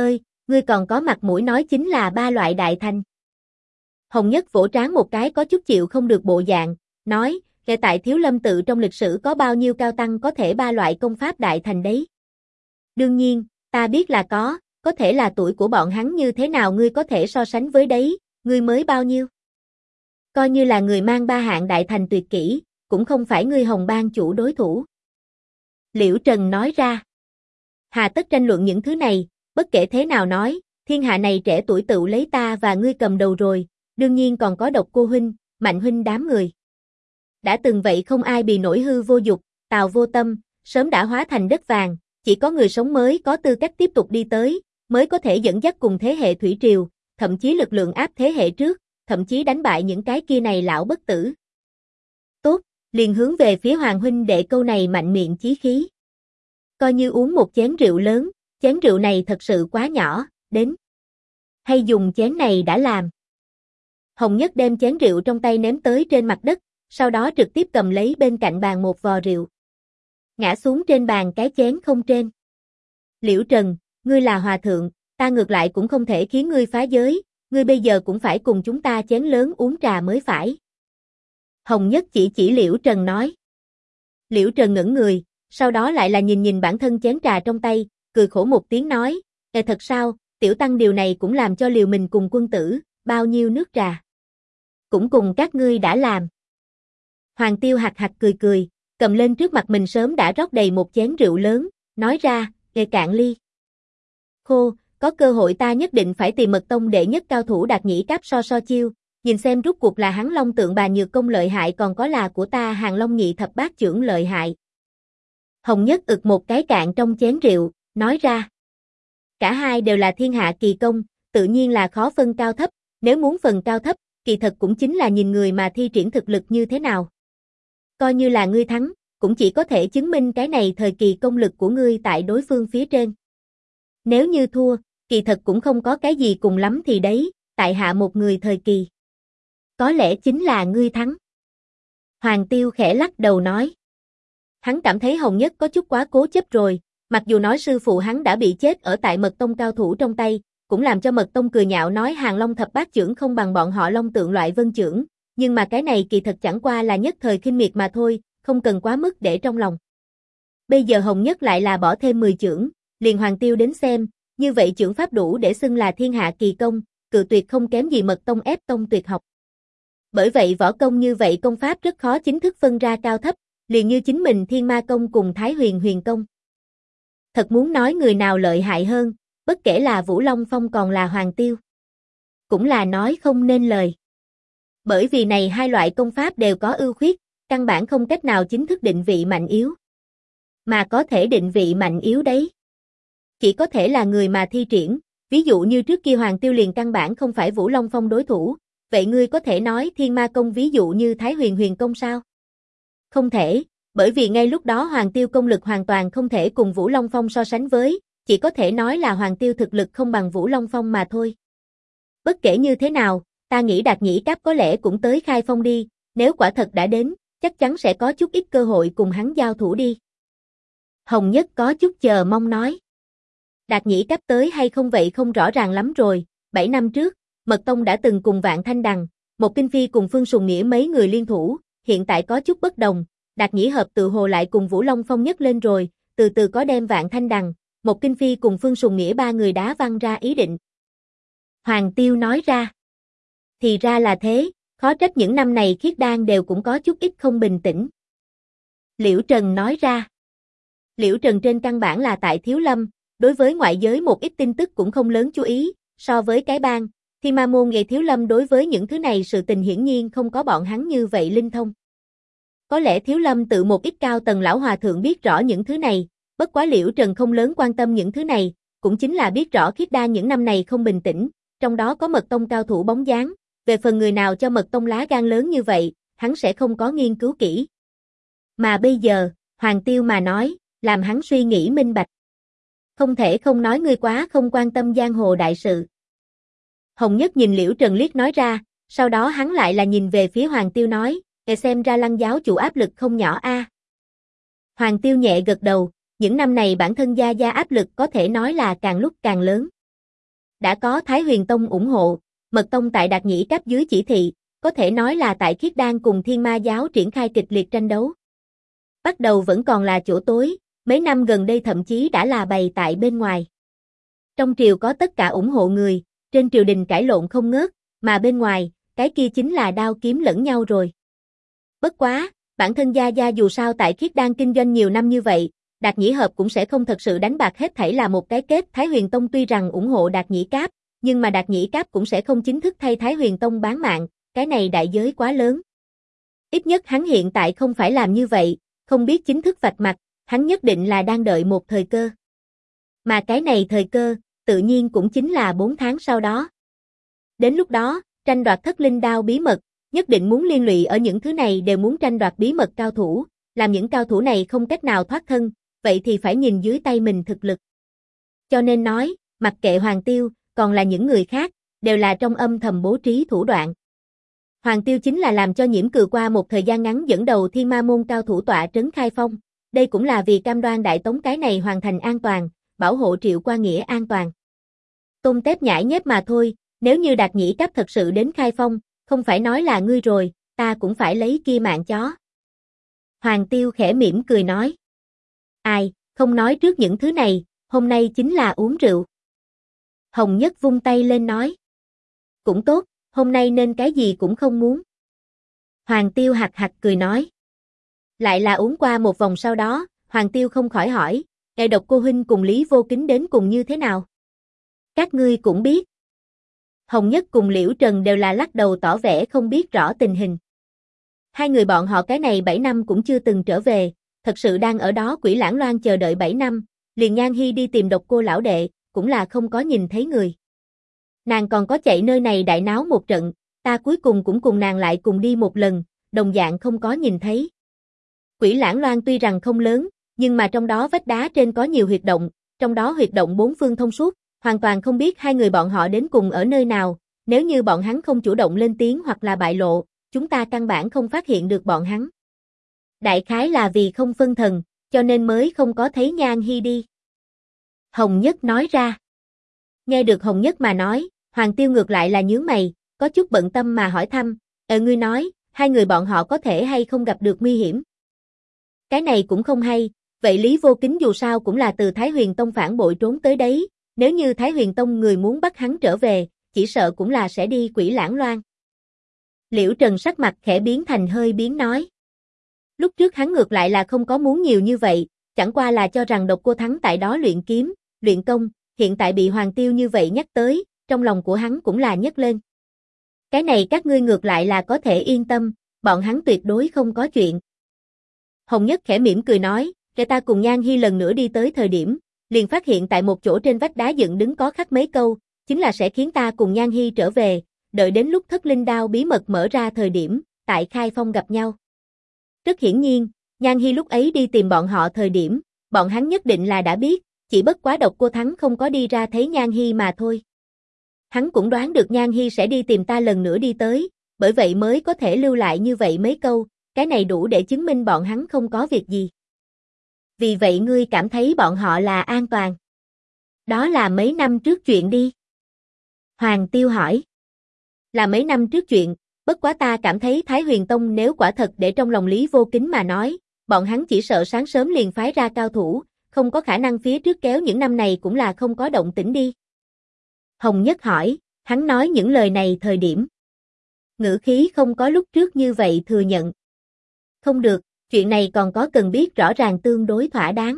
ngươi còn có mặt mũi nói chính là ba loại đại thành. Hồng Nhất vỗ trán một cái có chút chịu không được bộ dạng, nói, kể tại Thiếu Lâm tự trong lịch sử có bao nhiêu cao tăng có thể ba loại công pháp đại thành đấy. Đương nhiên, ta biết là có thể là tuổi của bọn hắn như thế nào ngươi có thể so sánh với đấy, ngươi mới bao nhiêu. Coi như là người mang ba hạng đại thành tuyệt kỹ, cũng không phải ngươi Hồng Bang chủ đối thủ. Liễu Trần nói ra. Hà tất tranh luận những thứ này, bất kể thế nào nói, thiên hạ này trẻ tuổi tựu lấy ta và ngươi cầm đầu rồi, đương nhiên còn có Độc Cô huynh, Mạnh huynh đám người. Đã từng vậy không ai bị nổi hư vô dục, tào vô tâm, sớm đã hóa thành đất vàng, chỉ có người sống mới có tư cách tiếp tục đi tới, mới có thể dẫn dắt cùng thế hệ thủy triều, thậm chí lực lượng áp thế hệ trước, thậm chí đánh bại những cái kia này lão bất tử. Tốt, liền hướng về phía Hoàng huynh đệ câu này mạnh miệng chí khí. Coi như uống một chén rượu lớn, chén rượu này thật sự quá nhỏ, đến. Hay dùng chén này đã làm. Hồng Nhất đem chén rượu trong tay ném tới trên mặt đất, sau đó trực tiếp cầm lấy bên cạnh bàn một vò rượu. Ngã xuống trên bàn cái chén không trên. Liễu Trần, ngươi là hòa thượng, ta ngược lại cũng không thể khiến ngươi phá giới, ngươi bây giờ cũng phải cùng chúng ta chén lớn uống trà mới phải. Hồng Nhất chỉ Liễu Trần nói. Liễu Trần ngẩn người, sau đó lại là nhìn bản thân chén trà trong tay, cười khổ một tiếng nói, thật sao, tiểu tăng điều này cũng làm cho liều mình cùng quân tử, bao nhiêu nước trà. Cũng cùng các ngươi đã làm. Hoàng Tiêu hạc hạc cười, cầm lên trước mặt mình sớm đã rót đầy một chén rượu lớn, nói ra, cạn ly. Khô, có cơ hội ta nhất định phải tìm Mật tông đệ nhất cao thủ Đạt Nhĩ Cáp so chiêu, nhìn xem rút cuộc là hắn Long Tượng Bà Nhược Công lợi hại còn có là của ta Hàng Long Nhị Thập Bát Chưởng lợi hại. Hồng Nhất ực một cái cạn trong chén rượu, nói ra. Cả hai đều là thiên hạ kỳ công, tự nhiên là khó phân cao thấp, nếu muốn phần cao thấp, kỳ thật cũng chính là nhìn người mà thi triển thực lực như thế nào. Coi như là ngươi thắng, cũng chỉ có thể chứng minh cái này thời kỳ công lực của ngươi tại đối phương phía trên. Nếu như thua, kỳ thật cũng không có cái gì cùng lắm thì đấy, tại hạ một người thời kỳ. Có lẽ chính là ngươi thắng. Hoàng Tiêu khẽ lắc đầu nói. Hắn cảm thấy Hồng Nhất có chút quá cố chấp rồi, mặc dù nói sư phụ hắn đã bị chết ở tại Mật tông cao thủ trong tay, cũng làm cho Mật tông cười nhạo nói Hàng Long Thập Bát Chưởng không bằng bọn họ Long Tượng loại Vân Chưởng, nhưng mà cái này kỳ thật chẳng qua là nhất thời khinh miệt mà thôi, không cần quá mức để trong lòng. Bây giờ Hồng Nhất lại là bỏ thêm 10 chưởng, liền Hoàng Tiêu đến xem, như vậy chưởng pháp đủ để xưng là thiên hạ kỳ công, cự tuyệt không kém gì Mật tông ép tông tuyệt học. Bởi vậy võ công như vậy công pháp rất khó chính thức phân ra cao thấp, liền như chính mình Thiên Ma công cùng Thái Huyền Huyền công. Thật muốn nói người nào lợi hại hơn, bất kể là Vũ Long Phong còn là Hoàng Tiêu. Cũng là nói không nên lời. Bởi vì này hai loại công pháp đều có ưu khuyết, căn bản không cách nào chính thức định vị mạnh yếu. Mà có thể định vị mạnh yếu đấy. Chỉ có thể là người mà thi triển, ví dụ như trước kia Hoàng Tiêu liền căn bản không phải Vũ Long Phong đối thủ, vậy ngươi có thể nói Thiên Ma công ví dụ như Thái Huyền Huyền công sao? Không thể, bởi vì ngay lúc đó Hoàng Tiêu công lực hoàn toàn không thể cùng Vũ Long Phong so sánh với, chỉ có thể nói là Hoàng Tiêu thực lực không bằng Vũ Long Phong mà thôi. Bất kể như thế nào, ta nghĩ Đạt Nhĩ Cáp có lẽ cũng tới khai phong đi, nếu quả thật đã đến, chắc chắn sẽ có chút ít cơ hội cùng hắn giao thủ đi. Hồng Nhất có chút chờ mong nói. Đạt Nhĩ Cáp tới hay không vậy không rõ ràng lắm rồi, 7 năm trước, Mật tông đã từng cùng Vạn Thanh Đằng, một Kinh Phi cùng Phương Sùng Nghĩa mấy người liên thủ, hiện tại có chút bất đồng, Đạt Nhĩ hợp tự hồ lại cùng Vũ Long Phong nhất lên rồi, từ từ có đem Vạn Thanh Đằng, một Kinh Phi cùng Phương Sùng Nghĩa ba người đá văng ra ý định. Hoàng Tiêu nói ra. Thì ra là thế, khó trách những năm này Khiết Đan đều cũng có chút ít không bình tĩnh. Liễu Trần nói ra. Liễu Trần trên căn bản là tại Thiếu Lâm, đối với ngoại giới một ít tin tức cũng không lớn chú ý, so với cái bang, Thiên Ma môn nghề Thiếu Lâm đối với những thứ này sự tình hiển nhiên không có bọn hắn như vậy linh thông. Có lẽ Thiếu Lâm tự một ít cao tầng lão hòa thượng biết rõ những thứ này, bất quá Liễu Trần không lớn quan tâm những thứ này, cũng chính là biết rõ Khiết Đan những năm này không bình tĩnh, trong đó có Mật tông cao thủ bóng dáng, về phần người nào cho Mật tông lá gan lớn như vậy, hắn sẽ không có nghiên cứu kỹ. Mà bây giờ, Hoàng Tiêu mà nói, làm hắn suy nghĩ minh bạch. Không thể không nói ngươi quá không quan tâm giang hồ đại sự. Hồng Nhất nhìn Liễu Trần liếc nói ra, sau đó hắn lại là nhìn về phía Hoàng Tiêu nói, xem ra Lăng giáo chủ áp lực không nhỏ a. Hoàng Tiêu nhẹ gật đầu, những năm này bản thân gia áp lực có thể nói là càng lúc càng lớn. đã có Thái Huyền Tông ủng hộ, Mật Tông tại Đạt Nhĩ Cáp dưới chỉ thị, có thể nói là tại Khiết Đan cùng Thiên Ma giáo triển khai kịch liệt tranh đấu. Bắt đầu vẫn còn là chỗ tối, mấy năm gần đây thậm chí đã là bày tại bên ngoài. Trong triều có tất cả ủng hộ người, trên triều đình cãi lộn không ngớt, mà bên ngoài, cái kia chính là đao kiếm lẫn nhau rồi. Bất quá, bản thân Gia Gia dù sao tại Khiết Đan kinh doanh nhiều năm như vậy, Đạt Nhĩ Hợp cũng sẽ không thật sự đánh bạc hết thảy là một cái kết. Thái Huyền Tông tuy rằng ủng hộ Đạt Nhĩ Cáp, nhưng mà Đạt Nhĩ Cáp cũng sẽ không chính thức thay Thái Huyền Tông bán mạng, cái này đại giới quá lớn. Ít nhất hắn hiện tại không phải làm như vậy, không biết chính thức vạch mặt, hắn nhất định là đang đợi một thời cơ. Mà cái này thời cơ, tự nhiên cũng chính là 4 tháng sau đó. Đến lúc đó, tranh đoạt thất linh đao bí mật, nhất định muốn liên lụy ở những thứ này đều muốn tranh đoạt bí mật cao thủ, làm những cao thủ này không cách nào thoát thân, vậy thì phải nhìn dưới tay mình thực lực. Cho nên nói, mặc kệ Hoàng Tiêu, còn là những người khác, đều là trong âm thầm bố trí thủ đoạn. Hoàng Tiêu chính là làm cho Nhiễm Cừ qua một thời gian ngắn dẫn đầu Thiên Ma môn cao thủ tọa trấn khai phong, đây cũng là vì cam đoan Đại Tống cái này hoàn thành an toàn, bảo hộ Triệu Qua Nghĩa an toàn. Tôm tép nhãi nhép mà thôi, nếu như Đạt Nhĩ Cáp thật sự đến khai phong, không phải nói là ngươi rồi, ta cũng phải lấy kia mạng chó. Hoàng Tiêu khẽ mỉm cười nói. Ai, không nói trước những thứ này, hôm nay chính là uống rượu. Hồng Nhất vung tay lên nói. Cũng tốt, hôm nay nên cái gì cũng không muốn. Hoàng Tiêu hạc hạc cười nói. Lại là uống qua một vòng sau đó, Hoàng Tiêu không khỏi hỏi, Độc Cô huynh cùng Lý Vô Kính đến cùng như thế nào? Các ngươi cũng biết. Hồng Nhất cùng Liễu Trần đều là lắc đầu tỏ vẻ không biết rõ tình hình. Hai người bọn họ cái này 7 năm cũng chưa từng trở về, thật sự đang ở đó Quỷ Lãng Loan chờ đợi 7 năm, liền Nhan Hi đi tìm Độc Cô lão đệ, cũng là không có nhìn thấy người. Nàng còn có chạy nơi này đại náo một trận, ta cuối cùng cũng cùng nàng lại cùng đi một lần, đồng dạng không có nhìn thấy. Quỷ Lãng Loan tuy rằng không lớn, nhưng mà trong đó vách đá trên có nhiều huyệt động, trong đó huyệt động bốn phương thông suốt, hoàn toàn không biết hai người bọn họ đến cùng ở nơi nào, nếu như bọn hắn không chủ động lên tiếng hoặc là bại lộ, chúng ta căn bản không phát hiện được bọn hắn. Đại khái là vì không phân thần, cho nên mới không có thấy Nhan Hi đi. Hồng Nhất nói ra. Nghe được Hồng Nhất mà nói, Hoàng Tiêu ngược lại là nhướng mày, có chút bận tâm mà hỏi thăm, ngươi nói, hai người bọn họ có thể hay không gặp được nguy hiểm? Cái này cũng không hay, vậy Lý Vô Kính dù sao cũng là từ Thái Huyền Tông phản bội trốn tới đấy, nếu như Thái Huyền Tông người muốn bắt hắn trở về, chỉ sợ cũng là sẽ đi Quỷ Lãng Loan. Liễu Trần sắc mặt khẽ biến thành hơi biến nói. Lúc trước hắn ngược lại là không có muốn nhiều như vậy, chẳng qua là cho rằng Độc Cô thắng tại đó luyện kiếm, luyện công, hiện tại bị Hoàng Tiêu như vậy nhắc tới, trong lòng của hắn cũng là nhấc lên. Cái này các ngươi ngược lại là có thể yên tâm, bọn hắn tuyệt đối không có chuyện. Hồng Nhất khẽ mỉm cười nói, kẻ ta cùng Nhan Hi lần nữa đi tới thời điểm, liền phát hiện tại một chỗ trên vách đá dựng đứng có khắc mấy câu, chính là sẽ khiến ta cùng Nhan Hi trở về, đợi đến lúc thất linh đao bí mật mở ra thời điểm, tại khai phong gặp nhau. Rất hiển nhiên, Nhan Hi lúc ấy đi tìm bọn họ thời điểm, bọn hắn nhất định là đã biết, chỉ bất quá Độc Cô thắng không có đi ra thấy Nhan Hi mà thôi. Hắn cũng đoán được Nhan Hi sẽ đi tìm ta lần nữa đi tới, bởi vậy mới có thể lưu lại như vậy mấy câu, cái này đủ để chứng minh bọn hắn không có việc gì. Vì vậy ngươi cảm thấy bọn họ là an toàn. Đó là mấy năm trước chuyện đi. Hoàng Tiêu hỏi. Là mấy năm trước chuyện, bất quá ta cảm thấy Thái Huyền Tông nếu quả thật để trong lòng Lý Vô Kính mà nói, bọn hắn chỉ sợ sáng sớm liền phái ra cao thủ, không có khả năng phía trước kéo những năm này cũng là không có động tĩnh đi. Hồng Nhất hỏi, hắn nói những lời này thời điểm. Ngữ khí không có lúc trước như vậy thừa nhận. Không được, chuyện này còn có cần biết rõ ràng tương đối thỏa đáng.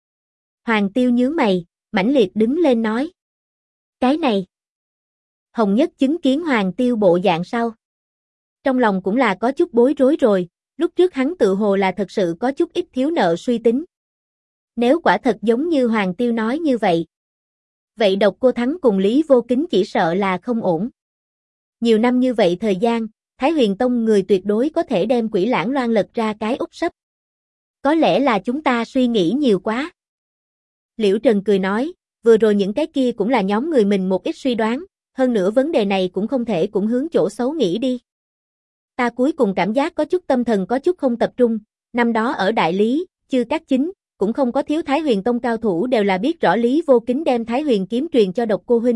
Hoàng Tiêu nhướng mày, mãnh liệt đứng lên nói. Cái này. Hồng Nhất chứng kiến Hoàng Tiêu bộ dạng sau. Trong lòng cũng là có chút bối rối rồi, lúc trước hắn tự hồ là thật sự có chút ít thiếu nợ suy tính. Nếu quả thật giống như Hoàng Tiêu nói như vậy. Vậy Độc Cô thắng cùng Lý Vô Kính chỉ sợ là không ổn. Nhiều năm như vậy thời gian, Thái Huyền Tông người tuyệt đối có thể đem Quỷ Lãng Loan lật ra cái úp sấp. Có lẽ là chúng ta suy nghĩ nhiều quá. Liễu Trần cười nói, vừa rồi những cái kia cũng là nhóm người mình một ít suy đoán, hơn nữa vấn đề này cũng không thể cũng hướng chỗ xấu nghĩ đi. Ta cuối cùng cảm giác có chút tâm thần có chút không tập trung, năm đó ở Đại Lý, Chư Cát Chính, cũng không có thiếu Thái Huyền Tông cao thủ đều là biết rõ Lý Vô Kính đem Thái Huyền kiếm truyền cho Độc Cô huynh,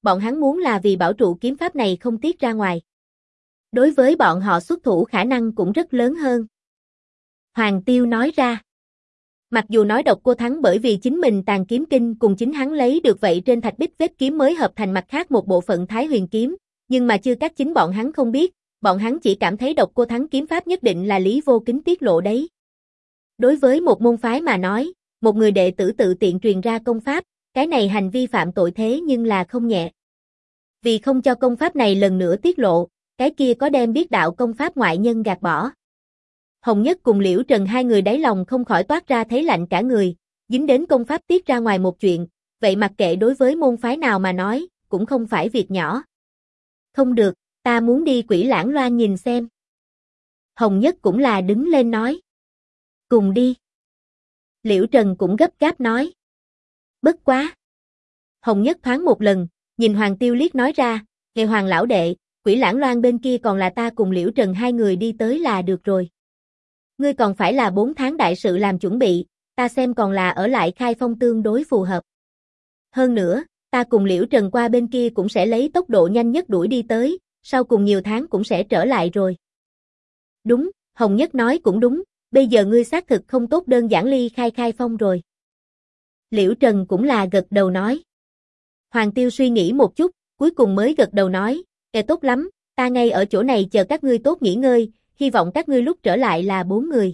bọn hắn muốn là vì bảo trụ kiếm pháp này không tiết ra ngoài. Đối với bọn họ xuất thủ khả năng cũng rất lớn hơn. Hoàng Tiêu nói ra. Mặc dù nói Độc Cô thắng bởi vì chính mình tàn kiếm kinh cùng chính hắn lấy được vậy trên thạch bích vết kiếm mới hợp thành mặt khác một bộ phận Thái Huyền kiếm, nhưng mà chưa các chính bọn hắn không biết, bọn hắn chỉ cảm thấy Độc Cô thắng kiếm pháp nhất định là Lý Vô Kính tiết lộ đấy. Đối với một môn phái mà nói, một người đệ tử tự tiện truyền ra công pháp, cái này hành vi phạm tội thế nhưng là không nhẹ. Vì không cho công pháp này lần nữa tiết lộ, cái kia có đem biết đạo công pháp ngoại nhân gạt bỏ. Hồng Nhất cùng Liễu Trần hai người đáy lòng không khỏi toát ra thấy lạnh cả người, dính đến công pháp tiết ra ngoài một chuyện, vậy mặc kệ đối với môn phái nào mà nói, cũng không phải việc nhỏ. Không được, ta muốn đi Quỷ Lãng Loan nhìn xem. Hồng Nhất cũng là đứng lên nói. Cùng đi. Liễu Trần cũng gấp gáp nói. Bất quá. Hồng Nhất thoáng một lần, nhìn Hoàng Tiêu liếc nói ra, nghe Hoàng lão đệ, Quỷ Lãng Loan bên kia còn là ta cùng Liễu Trần hai người đi tới là được rồi. Ngươi còn phải là 4 tháng đại sự làm chuẩn bị, ta xem còn là ở lại Khai Phong tương đối phù hợp. Hơn nữa, ta cùng Liễu Trần qua bên kia cũng sẽ lấy tốc độ nhanh nhất đuổi đi tới, sau cùng nhiều tháng cũng sẽ trở lại rồi. Đúng, Hồng Nhất nói cũng đúng, bây giờ ngươi xác thực không tốt đơn giản ly Khai Phong rồi. Liễu Trần cũng là gật đầu nói. Hoàng Tiêu suy nghĩ một chút, cuối cùng mới gật đầu nói, tốt lắm, ta ngay ở chỗ này chờ các ngươi tốt nghỉ ngơi, hy vọng các ngươi lúc trở lại là 4 người.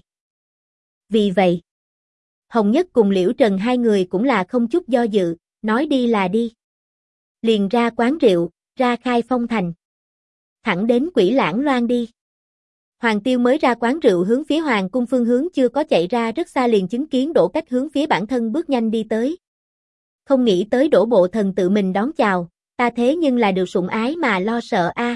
Vì vậy, Hồng Nhất cùng Liễu Trần hai người cũng là không chút do dự, nói đi là đi. Liền ra quán rượu, ra Khai Phong thành. Thẳng đến Quỷ Lãng Loan đi. Hoàng Tiêu mới ra quán rượu hướng phía Hoàng cung phương hướng chưa có chạy ra rất xa liền chứng kiến Đỗ Cách hướng phía bản thân bước nhanh đi tới. Không nghĩ tới Đỗ bộ thần tự mình đón chào, ta thế nhưng là được sủng ái mà lo sợ a.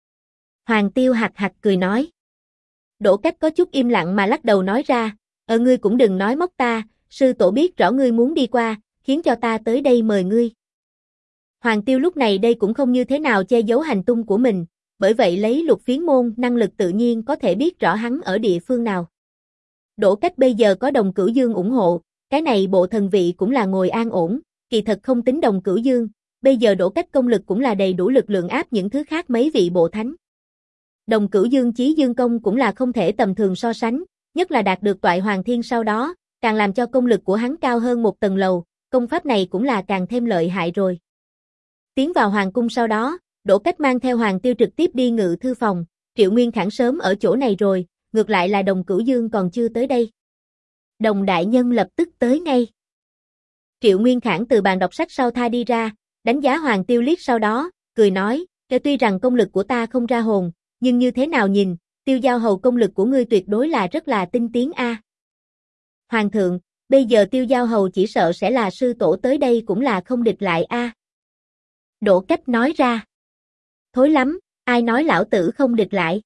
Hoàng Tiêu hạc hạc cười nói. Đỗ Cách có chút im lặng mà lắc đầu nói ra, ngươi cũng đừng nói móc ta, sư tổ biết rõ ngươi muốn đi qua, khiến cho ta tới đây mời ngươi. Hoàng Tiêu lúc này đây cũng không như thế nào che giấu hành tung của mình, bởi vậy lấy Lục Phiến môn năng lực tự nhiên có thể biết rõ hắn ở địa phương nào. Đỗ Cách bây giờ có Đồng Cửu Dương ủng hộ, cái này bộ thần vị cũng là ngồi an ổn, kỳ thật không tính Đồng Cửu Dương, bây giờ Đỗ Cách công lực cũng là đầy đủ lực lượng áp những thứ khác mấy vị bộ thánh. Đồng Cửu Dương Chí Dương công cũng là không thể tầm thường so sánh, nhất là đạt được Toại Hoàng Thiên sau đó, càng làm cho công lực của hắn cao hơn một tầng lầu, công pháp này cũng là càng thêm lợi hại rồi. Tiến vào hoàng cung sau đó, Đỗ Cách mang theo Hoàng Tiêu trực tiếp đi Ngự thư phòng, Triệu Nguyên Khảng sớm ở chỗ này rồi, ngược lại là Đồng Cửu Dương còn chưa tới đây. Đồng đại nhân lập tức tới ngay. Triệu Nguyên Khảng từ bàn đọc sách sau tha đi ra, đánh giá Hoàng Tiêu liếc sau đó, cười nói, tuy rằng công lực của ta không ra hồn, nhưng như thế nào nhìn, Tiêu Giao Hầu công lực của ngươi tuyệt đối là rất là tinh tiến a. Hoàng thượng, bây giờ Tiêu Giao Hầu chỉ sợ sẽ là sư tổ tới đây cũng là không địch lại a. Đỗ Cách nói ra. Thối lắm, ai nói lão tử không địch lại.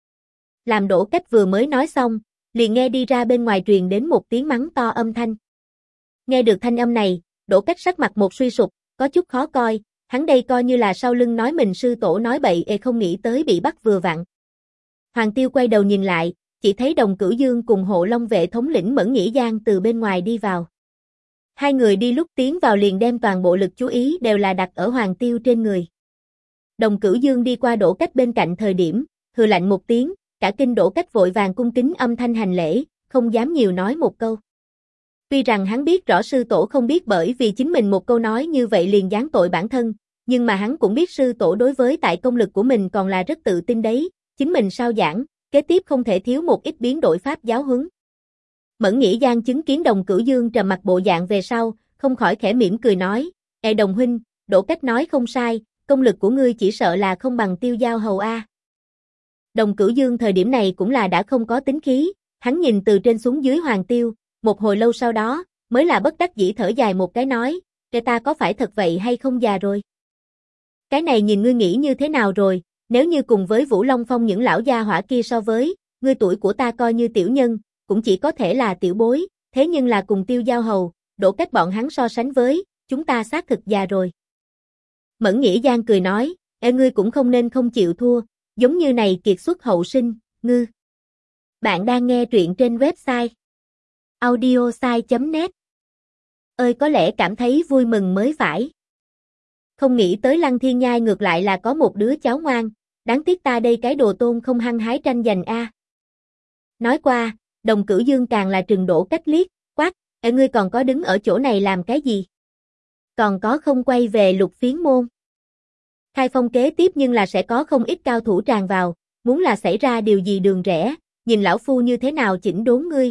Làm Đỗ Cách vừa mới nói xong, liền nghe đi ra bên ngoài truyền đến một tiếng mắng to âm thanh. Nghe được thanh âm này, Đỗ Cách sắc mặt một suy sụp, có chút khó coi, hắn đây coi như là sau lưng nói mình sư tổ nói bậy không nghĩ tới bị bắt vừa vặn. Hoàng Tiêu quay đầu nhìn lại, chỉ thấy Đồng Cửu Dương cùng Hộ Long vệ thống lĩnh Mẫn Nghĩ Giang từ bên ngoài đi vào. Hai người đi lúc tiến vào liền đem toàn bộ lực chú ý đều là đặt ở Hoàng Tiêu trên người. Đồng Cửu Dương đi qua Đỗ Cách bên cạnh thời điểm, hừ lạnh một tiếng, cả kinh Đỗ Cách vội vàng cung kính âm thanh hành lễ, không dám nhiều nói một câu. Tuy rằng hắn biết rõ sư tổ không biết bởi vì chính mình một câu nói như vậy liền giáng tội bản thân, nhưng mà hắn cũng biết sư tổ đối với tại công lực của mình còn là rất tự tin đấy, chính mình sao giảng, kế tiếp không thể thiếu một ít biến đổi pháp giáo huấn. Mẫn Nghĩ Giang chứng kiến Đồng Cửu Dương trầm mặt bộ dạng về sau, không khỏi khẽ mỉm cười nói, Đồng huynh, Đỗ Cách nói không sai, công lực của ngươi chỉ sợ là không bằng Tiêu Giao Hầu a. Đồng Cửu Dương thời điểm này cũng là đã không có tính khí, hắn nhìn từ trên xuống dưới Hoàng Tiêu, một hồi lâu sau đó, mới là bất đắc dĩ thở dài một cái nói, ta có phải thật vậy hay không già rồi? Cái này nhìn ngươi nghĩ như thế nào rồi, nếu như cùng với Vũ Long Phong những lão gia hỏa kia so với, ngươi tuổi của ta coi như tiểu nhân, cũng chỉ có thể là tiểu bối, thế nhưng là cùng Tiêu Giao Hầu, Đỗ Cách bọn hắn so sánh với, chúng ta xác thực già rồi. Mẫn Nghĩ Giang cười nói, ngươi cũng không nên không chịu thua, giống như này kiệt xuất hậu sinh, ngư. Bạn đang nghe truyện trên website audiosai.net. Ơi có lẽ cảm thấy vui mừng mới phải. Không nghĩ tới Lăng Thiên Nhai ngược lại là có một đứa cháu ngoan, đáng tiếc ta đây cái đồ tôn không hăng hái tranh giành a. Nói qua, Đồng Cửu Dương càng là trừng Đỗ Cách liếc, quát, ngươi còn có đứng ở chỗ này làm cái gì? Còn có không quay về Lục Phiến môn? Khai phong kế tiếp nhưng là sẽ có không ít cao thủ tràn vào, muốn là xảy ra điều gì đường rẽ, nhìn lão phu như thế nào chỉnh đốn ngươi.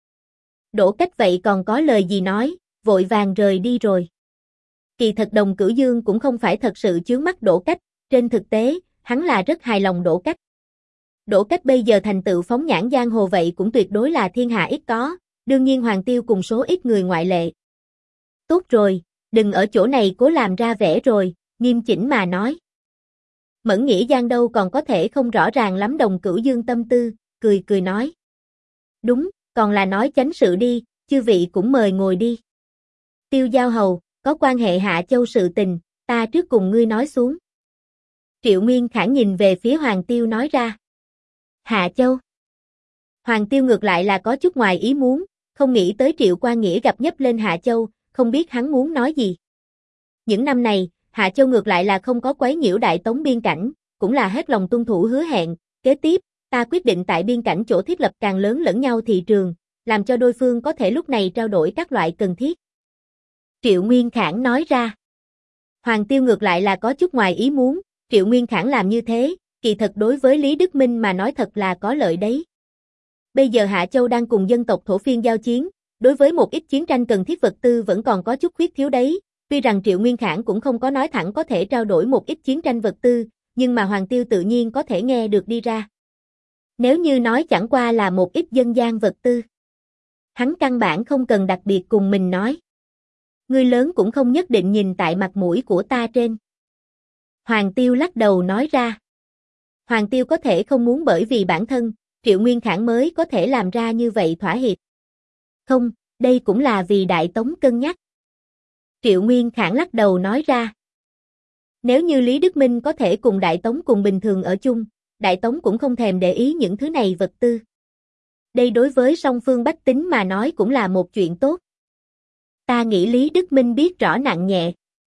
Đỗ Cách vậy còn có lời gì nói, vội vàng rời đi rồi. Kỳ thật Đồng Cửu Dương cũng không phải thật sự chướng mắt Đỗ Cách, trên thực tế, hắn là rất hài lòng Đỗ Cách. Đỗ Cách bây giờ thành tựu phóng nhãn giang hồ vậy cũng tuyệt đối là thiên hạ ít có, đương nhiên Hoàng Tiêu cùng số ít người ngoại lệ. Tốt rồi, đừng ở chỗ này cố làm ra vẻ rồi, nghiêm chỉnh mà nói. Mẫn Nghĩa Giang đâu còn có thể không rõ ràng lắm Đồng Cửu Dương tâm tư, cười cười nói. Đúng, còn là nói chánh sự đi, chư vị cũng mời ngồi đi. Tiêu Giao Hầu, có quan hệ Hạ Châu sự tình, ta trước cùng ngươi nói xuống. Triệu Nguyên Khải nhìn về phía Hoàng Tiêu nói ra. Hạ Châu. Hoàng Tiêu ngược lại là có chút ngoài ý muốn, không nghĩ tới Triệu Quan Nghĩa gặp nhấp lên Hạ Châu, không biết hắn muốn nói gì. Những năm này, Hạ Châu ngược lại là không có quấy nhiễu Đại Tống biên cảnh, cũng là hết lòng tuân thủ hứa hẹn, kế tiếp, ta quyết định tại biên cảnh chỗ thiết lập càng lớn lẫn nhau thị trường, làm cho đôi phương có thể lúc này trao đổi các loại cần thiết. Triệu Nguyên Khải nói ra. Hoàng Tiêu ngược lại là có chút ngoài ý muốn, Triệu Nguyên Khải làm như thế, kỳ thật đối với Lý Đức Minh mà nói thật là có lợi đấy. Bây giờ Hạ Châu đang cùng dân tộc thổ phiên giao chiến, đối với một ít chiến tranh cần thiết vật tư vẫn còn có chút khuyết thiếu đấy, tuy rằng Triệu Nguyên Khải cũng không có nói thẳng có thể trao đổi một ít chiến tranh vật tư, nhưng mà Hoàng Tiêu tự nhiên có thể nghe được đi ra. Nếu như nói chẳng qua là một ít dân gian vật tư, hắn căn bản không cần đặc biệt cùng mình nói. Ngươi lớn cũng không nhất định nhìn tại mặt mũi của ta trên. Hoàng Tiêu lắc đầu nói ra. Hoàng Tiêu có thể không muốn bởi vì bản thân, Triệu Nguyên Khải mới có thể làm ra như vậy thỏa hiệp. Không, đây cũng là vì Đại Tống cân nhắc. Triệu Nguyên Khải lắc đầu nói ra. Nếu như Lý Đức Minh có thể cùng Đại Tống cùng bình thường ở chung, Đại Tống cũng không thèm để ý những thứ này vật tư. Đây đối với song phương bách tính mà nói cũng là một chuyện tốt. Ta nghĩ Lý Đức Minh biết rõ nặng nhẹ.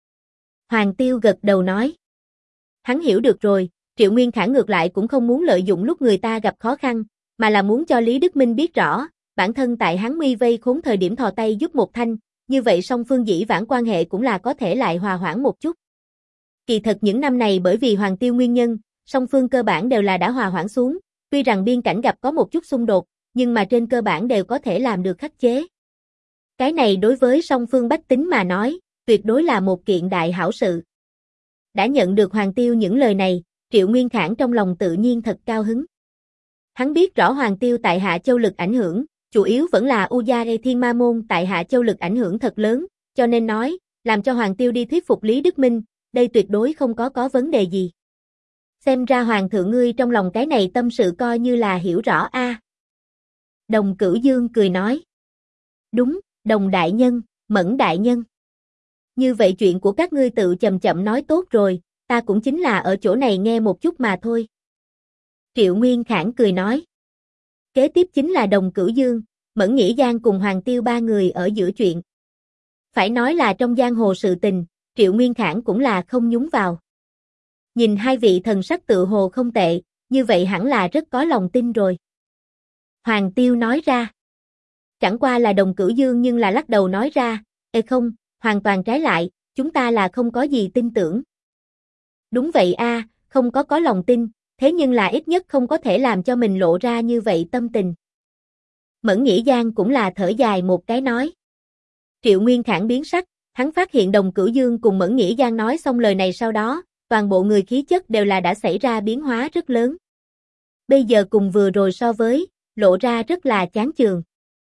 Hoàng Tiêu gật đầu nói. Hắn hiểu được rồi, Triệu Nguyên Khải ngược lại cũng không muốn lợi dụng lúc người ta gặp khó khăn, mà là muốn cho Lý Đức Minh biết rõ, bản thân tại hắn nguy vây khốn thời điểm thò tay giúp một thanh, như vậy song phương dĩ vãng quan hệ cũng là có thể lại hòa hoãn một chút. Kỳ thật những năm này bởi vì Hoàng Tiêu nguyên nhân, song phương cơ bản đều là đã hòa hoãn xuống, tuy rằng biên cảnh gặp có một chút xung đột, nhưng mà trên cơ bản đều có thể làm được khắc chế. Cái này đối với song phương bách tính mà nói, tuyệt đối là một kiện đại hảo sự. Đã nhận được Hoàng Tiêu những lời này, Triệu Nguyên Khải trong lòng tự nhiên thật cao hứng. Hắn biết rõ Hoàng Tiêu tại Hạ Châu lực ảnh hưởng, chủ yếu vẫn là Uya Thiên Ma Môn tại Hạ Châu lực ảnh hưởng thật lớn, cho nên nói, làm cho Hoàng Tiêu đi thuyết phục Lý Đức Minh, đây tuyệt đối không có vấn đề gì. Xem ra Hoàng thượng ngươi trong lòng cái này tâm sự coi như là hiểu rõ a. Đồng Cửu Dương cười nói. Đúng, Đồng đại nhân, Mẫn đại nhân. Như vậy chuyện của các ngươi tự chậm chậm nói tốt rồi, ta cũng chính là ở chỗ này nghe một chút mà thôi. Triệu Nguyên Khải cười nói. Kế tiếp chính là Đồng Cửu Dương, Mẫn Nghĩa Giang cùng Hoàng Tiêu ba người ở giữa chuyện. Phải nói là trong giang hồ sự tình, Triệu Nguyên Khải cũng là không nhúng vào. Nhìn hai vị thần sắc tự hồ không tệ, như vậy hẳn là rất có lòng tin rồi. Hoàng Tiêu nói ra. Chẳng qua là Đồng Cửu Dương nhưng là lắc đầu nói ra, không, hoàn toàn trái lại, chúng ta là không có gì tin tưởng. Đúng vậy a, không có lòng tin, thế nhưng là ít nhất không có thể làm cho mình lộ ra như vậy tâm tình. Mẫn Nghĩa Giang cũng là thở dài một cái nói. Triệu Nguyên Khải biến sắc, hắn phát hiện Đồng Cửu Dương cùng Mẫn Nghĩa Giang nói xong lời này sau đó, toàn bộ người khí chất đều là đã xảy ra biến hóa rất lớn. Bây giờ cùng vừa rồi so với, lộ ra rất là chán chường.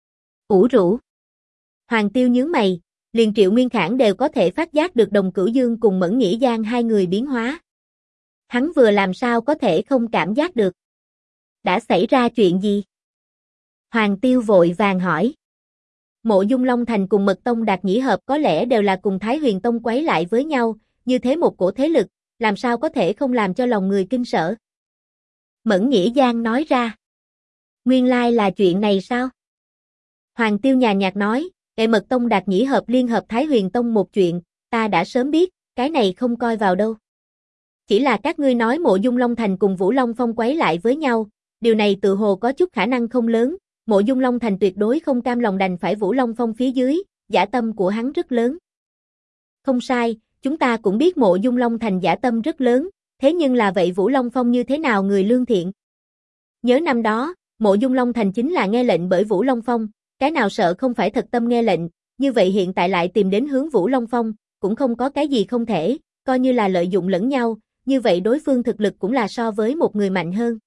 Ủ rũ. Hoàng Tiêu nhướng mày, liền Triệu Nguyên Khải đều có thể phát giác được Đồng Cửu Dương cùng Mẫn Nghĩa Giang hai người biến hóa. Hắn vừa làm sao có thể không cảm giác được. Đã xảy ra chuyện gì? Hoàng Tiêu vội vàng hỏi. Mộ Dung Long Thành cùng Mật Tông Đạt Nhĩ Hợp có lẽ đều là cùng Thái Huyền Tông quấy lại với nhau, như thế một cổ thế lực, làm sao có thể không làm cho lòng người kinh sợ. Mẫn Nghĩa Giang nói ra. Nguyên lai là chuyện này sao? Hoàng Tiêu nhàn nhạt nói, Mật Tông Đạt Nhĩ Hợp liên hợp Thái Huyền Tông một chuyện, ta đã sớm biết, cái này không coi vào đâu. Chỉ là các ngươi nói Mộ Dung Long Thành cùng Vũ Long Phong quấy lại với nhau, điều này tự hồ có chút khả năng không lớn, Mộ Dung Long Thành tuyệt đối không cam lòng đành phải Vũ Long Phong phía dưới, dã tâm của hắn rất lớn. Không sai, chúng ta cũng biết Mộ Dung Long Thành dã tâm rất lớn, thế nhưng là vậy Vũ Long Phong như thế nào người lương thiện? Nhớ năm đó, Mộ Dung Long Thành chính là nghe lệnh bởi Vũ Long Phong, cái nào sợ không phải thật tâm nghe lệnh, như vậy hiện tại lại tìm đến hướng Vũ Long Phong, cũng không có cái gì không thể, coi như là lợi dụng lẫn nhau, như vậy đối phương thực lực cũng là so với một người mạnh hơn.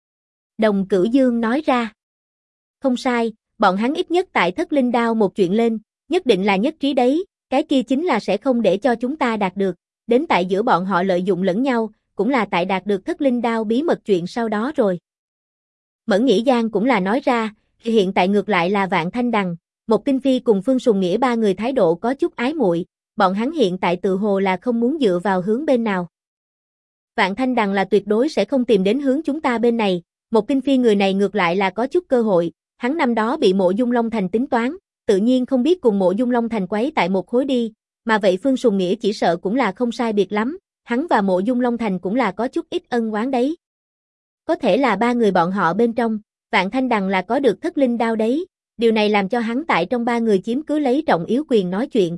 Đồng Cửu Dương nói ra. Không sai, bọn hắn ít nhất tại Thất Linh Đao một chuyện lên, nhất định là nhất trí đấy, cái kia chính là sẽ không để cho chúng ta đạt được, đến tại giữa bọn họ lợi dụng lẫn nhau, cũng là tại đạt được Thất Linh Đao bí mật chuyện sau đó rồi. Mẫn Nghĩ Giang cũng là nói ra, hiện tại ngược lại là Vạn Thanh Đằng, Một Kinh Phi cùng Phương Sùng Nghĩa ba người thái độ có chút ái muội, bọn hắn hiện tại tự hồ là không muốn dựa vào hướng bên nào. Vạn Thanh Đằng là tuyệt đối sẽ không tìm đến hướng chúng ta bên này, Một Kinh Phi người này ngược lại là có chút cơ hội, hắn năm đó bị Mộ Dung Long Thành tính toán, tự nhiên không biết cùng Mộ Dung Long Thành quấy tại một khối đi, mà vậy Phương Sùng Nghĩa chỉ sợ cũng là không sai biệt lắm, hắn và Mộ Dung Long Thành cũng là có chút ít ân oán đấy. Có thể là ba người bọn họ bên trong, Vạn Thanh Đằng là có được Thất Linh Đao đấy, điều này làm cho hắn tại trong ba người chiếm cứ lấy trọng yếu quyền nói chuyện.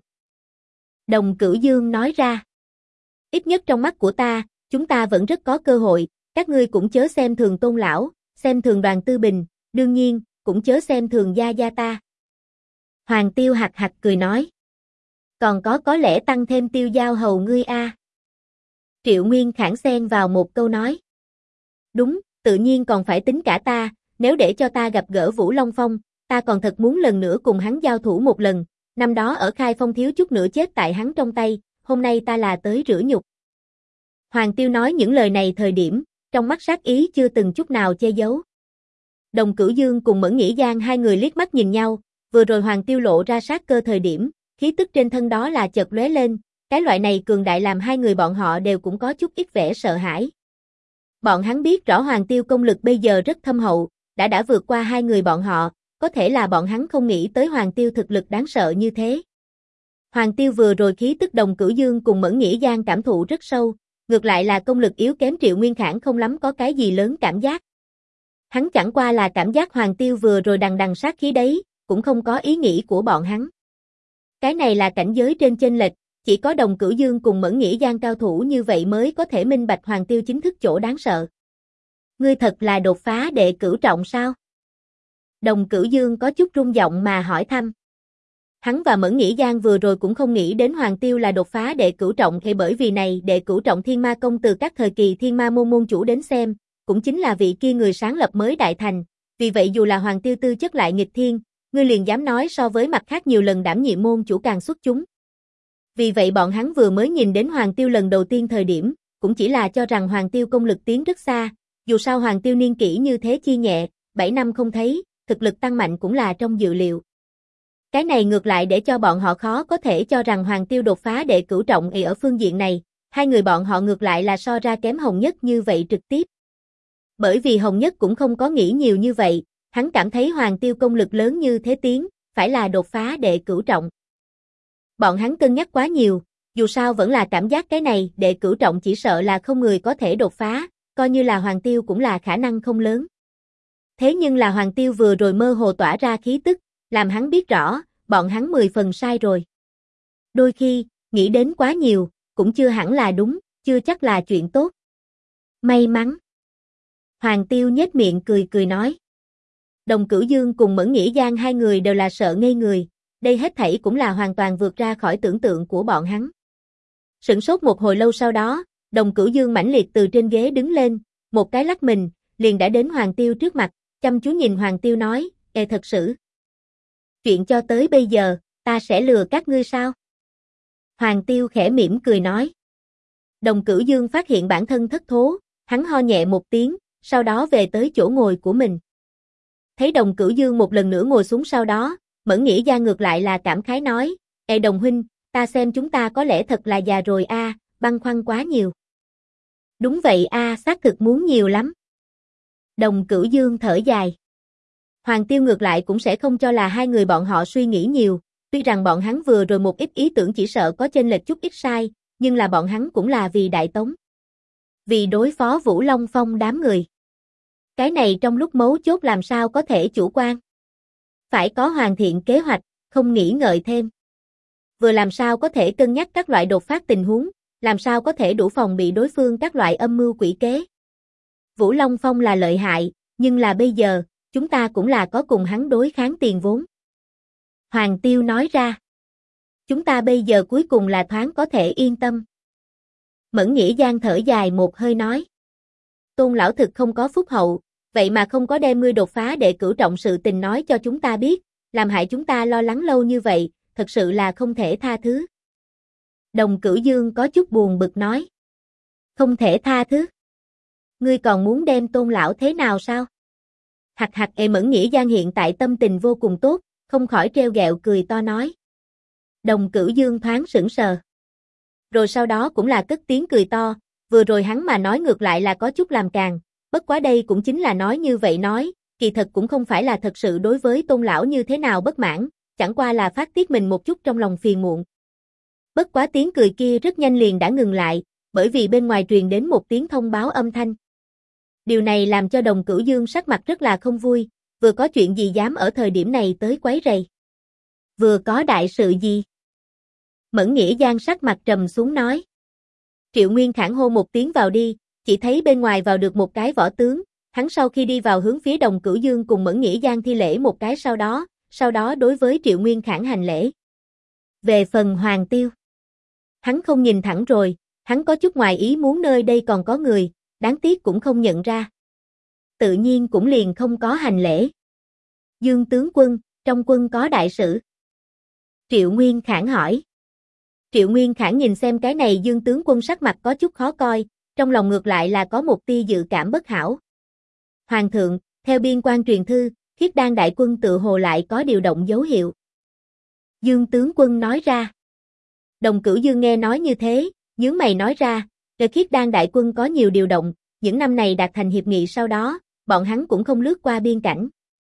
Đồng Cửu Dương nói ra. Ít nhất trong mắt của ta, chúng ta vẫn rất có cơ hội, các ngươi cũng chớ xem thường Tôn lão, xem thường Đoàn Tư Bình, đương nhiên, cũng chớ xem thường gia gia ta. Hoàng Tiêu hạc hạc cười nói. Còn có lẽ tăng thêm Tiêu Giao hầu ngươi a. Triệu Nguyên Khảng xen vào một câu nói. Đúng, tự nhiên còn phải tính cả ta, nếu để cho ta gặp gỡ Vũ Long Phong, ta còn thật muốn lần nữa cùng hắn giao thủ một lần, năm đó ở Khai Phong thiếu chút nữa chết tại hắn trong tay, hôm nay ta là tới rửa nhục. Hoàng Tiêu nói những lời này thời điểm, trong mắt sát ý chưa từng chút nào che giấu. Đồng Cửu Dương cùng Mẫn Nghĩ Giang hai người liếc mắt nhìn nhau, vừa rồi Hoàng Tiêu lộ ra sát cơ thời điểm, khí tức trên thân đó là chợt lóe lên, cái loại này cường đại làm hai người bọn họ đều cũng có chút ít vẻ sợ hãi. Bọn hắn biết rõ Hoàng Tiêu công lực bây giờ rất thâm hậu, đã vượt qua hai người bọn họ, có thể là bọn hắn không nghĩ tới Hoàng Tiêu thực lực đáng sợ như thế. Hoàng Tiêu vừa rồi khí tức Đồng Cửu Dương cùng Mẫn Nghĩ Giang cảm thụ rất sâu, ngược lại là công lực yếu kém Triệu Nguyên Khảng không lắm có cái gì lớn cảm giác. Hắn chẳng qua là cảm giác Hoàng Tiêu vừa rồi đằng đằng sát khí đấy, cũng không có ý nghĩ của bọn hắn. Cái này là cảnh giới trên chênh lệch, chỉ có Đồng Cửu Dương cùng Mẫn Nghĩ Giang cao thủ như vậy mới có thể minh bạch Hoàng Tiêu chính thức chỗ đáng sợ. Ngươi thật là đột phá đệ cửu trọng sao? Đồng Cửu Dương có chút run giọng mà hỏi thăm. Hắn và Mẫn Nghĩ Giang vừa rồi cũng không nghĩ đến Hoàng Tiêu là đột phá đệ cửu trọng thì bởi vì này đệ cửu trọng Thiên Ma Công từ các thời kỳ Thiên Ma môn môn chủ đến xem, cũng chính là vị kia người sáng lập mới đại thành, vì vậy dù là Hoàng Tiêu tư chất lại nghịch thiên, ngươi liền dám nói so với mặt khác nhiều lần đảm nhiệm môn chủ càng xuất chúng. Vì vậy bọn hắn vừa mới nhìn đến Hoàng Tiêu lần đầu tiên thời điểm, cũng chỉ là cho rằng Hoàng Tiêu công lực tiến rất xa, dù sao Hoàng Tiêu niên kỷ như thế chi nhẹ, 7 năm không thấy, thực lực tăng mạnh cũng là trong dự liệu. Cái này ngược lại để cho bọn họ khó có thể cho rằng Hoàng Tiêu đột phá đệ cửu trọng ở phương diện này, hai người bọn họ ngược lại là so ra kém Hồng Nhất như vậy trực tiếp. Bởi vì Hồng Nhất cũng không có nghĩ nhiều như vậy, hắn cảm thấy Hoàng Tiêu công lực lớn như thế tiến, phải là đột phá đệ cửu trọng. Bọn hắn cân nhắc quá nhiều, dù sao vẫn là cảm giác cái này đệ cửu trọng chỉ sợ là không người có thể đột phá, coi như là Hoàng Tiêu cũng là khả năng không lớn. Thế nhưng là Hoàng Tiêu vừa rồi mơ hồ tỏa ra khí tức, làm hắn biết rõ, bọn hắn 10 phần sai rồi. Đôi khi, nghĩ đến quá nhiều, cũng chưa hẳn là đúng, chưa chắc là chuyện tốt. May mắn. Hoàng Tiêu nhếch miệng cười nói. Đồng Cửu Dương cùng Mẫn Nghĩ Giang hai người đều là sợ ngây người, đây hết thảy cũng là hoàn toàn vượt ra khỏi tưởng tượng của bọn hắn. Sửng sốt một hồi lâu sau đó, Đồng Cửu Dương mãnh liệt từ trên ghế đứng lên, một cái lắc mình, liền đã đến Hoàng Tiêu trước mặt, chăm chú nhìn Hoàng Tiêu nói, thật sự. Chuyện cho tới bây giờ, ta sẽ lừa các ngươi sao? Hoàng Tiêu khẽ mỉm cười nói. Đồng Cửu Dương phát hiện bản thân thất thố, hắn ho nhẹ một tiếng, sau đó về tới chỗ ngồi của mình. Thấy Đồng Cửu Dương một lần nữa ngồi xuống sau đó, Mẫn Nghĩ Giang ngược lại là cảm khái nói, Đồng huynh, ta xem chúng ta có lẽ thật là già rồi a, băn khoăn quá nhiều. Đúng vậy a, xác thực muốn nhiều lắm. Đồng Cửu Dương thở dài. Hoàng Tiêu ngược lại cũng sẽ không cho là hai người bọn họ suy nghĩ nhiều, tuy rằng bọn hắn vừa rồi một ít ý tưởng chỉ sợ có chênh lệch chút ít sai, nhưng là bọn hắn cũng là vì Đại Tống. Vì đối phó Vũ Long Phong đám người. Cái này trong lúc mấu chốt làm sao có thể chủ quan. Phải có hoàn thiện kế hoạch, không nghĩ ngợi thêm. Vừa làm sao có thể cân nhắc các loại đột phát tình huống, làm sao có thể đủ phòng bị đối phương các loại âm mưu quỷ kế. Vũ Long Phong là lợi hại, nhưng là bây giờ, chúng ta cũng là có cùng hắn đối kháng tiền vốn. Hoàng Tiêu nói ra. Chúng ta bây giờ cuối cùng là thoáng có thể yên tâm. Mẫn Nghĩa Giang thở dài một hơi nói. Tôn lão thực không có phúc hậu, vậy mà không có đem ngươi đột phá để cửu trọng sự tình nói cho chúng ta biết, làm hại chúng ta lo lắng lâu như vậy, thật sự là không thể tha thứ. Đồng Cửu Dương có chút buồn bực nói. Không thể tha thứ. Ngươi còn muốn đem Tôn lão thế nào sao? Hạc hạc. Mẫn Nghĩa Giang hiện tại tâm tình vô cùng tốt, không khỏi treo ghẹo cười to nói. Đồng Cửu Dương thoáng sững sờ. Rồi sau đó cũng là cất tiếng cười to, vừa rồi hắn mà nói ngược lại là có chút làm càng, bất quá đây cũng chính là nói như vậy nói, kỳ thật cũng không phải là thật sự đối với Tôn lão như thế nào bất mãn, chẳng qua là phát tiết mình một chút trong lòng phiền muộn. Bất quá tiếng cười kia rất nhanh liền đã ngừng lại, bởi vì bên ngoài truyền đến một tiếng thông báo âm thanh. Điều này làm cho Đồng Cửu Dương sắc mặt rất là không vui, vừa có chuyện gì dám ở thời điểm này tới quấy rầy. Vừa có đại sự gì? Mẫn Nghĩa Giang sắc mặt trầm xuống nói. Triệu Nguyên Khản hô một tiếng vào đi, chỉ thấy bên ngoài vào được một cái võ tướng, hắn sau khi đi vào hướng phía Đồng Cửu Dương cùng Mẫn Nghĩa Giang thi lễ một cái sau đó đối với Triệu Nguyên Khản hành lễ. Về phần Hoàng Tiêu, hắn không nhìn thẳng rồi, hắn có chút ngoài ý muốn nơi đây còn có người, đáng tiếc cũng không nhận ra. Tự nhiên cũng liền không có hành lễ. Dương tướng quân, trong quân có đại sự. Triệu Nguyên Khản hỏi. Triệu Nguyên Khản nhìn xem cái này Dương tướng quân sắc mặt có chút khó coi, trong lòng ngược lại là có một tia dự cảm bất hảo. Hoàng thượng, theo biên quan truyền thư, Khiết Đan đại quân tự hồ lại có điều động dấu hiệu. Dương tướng quân nói ra. Đồng Cửu Dương nghe nói như thế, nhướng mày nói ra, Khiết Đan đại quân có nhiều điều động, những năm này đạt thành hiệp nghị sau đó, bọn hắn cũng không lướt qua biên cảnh.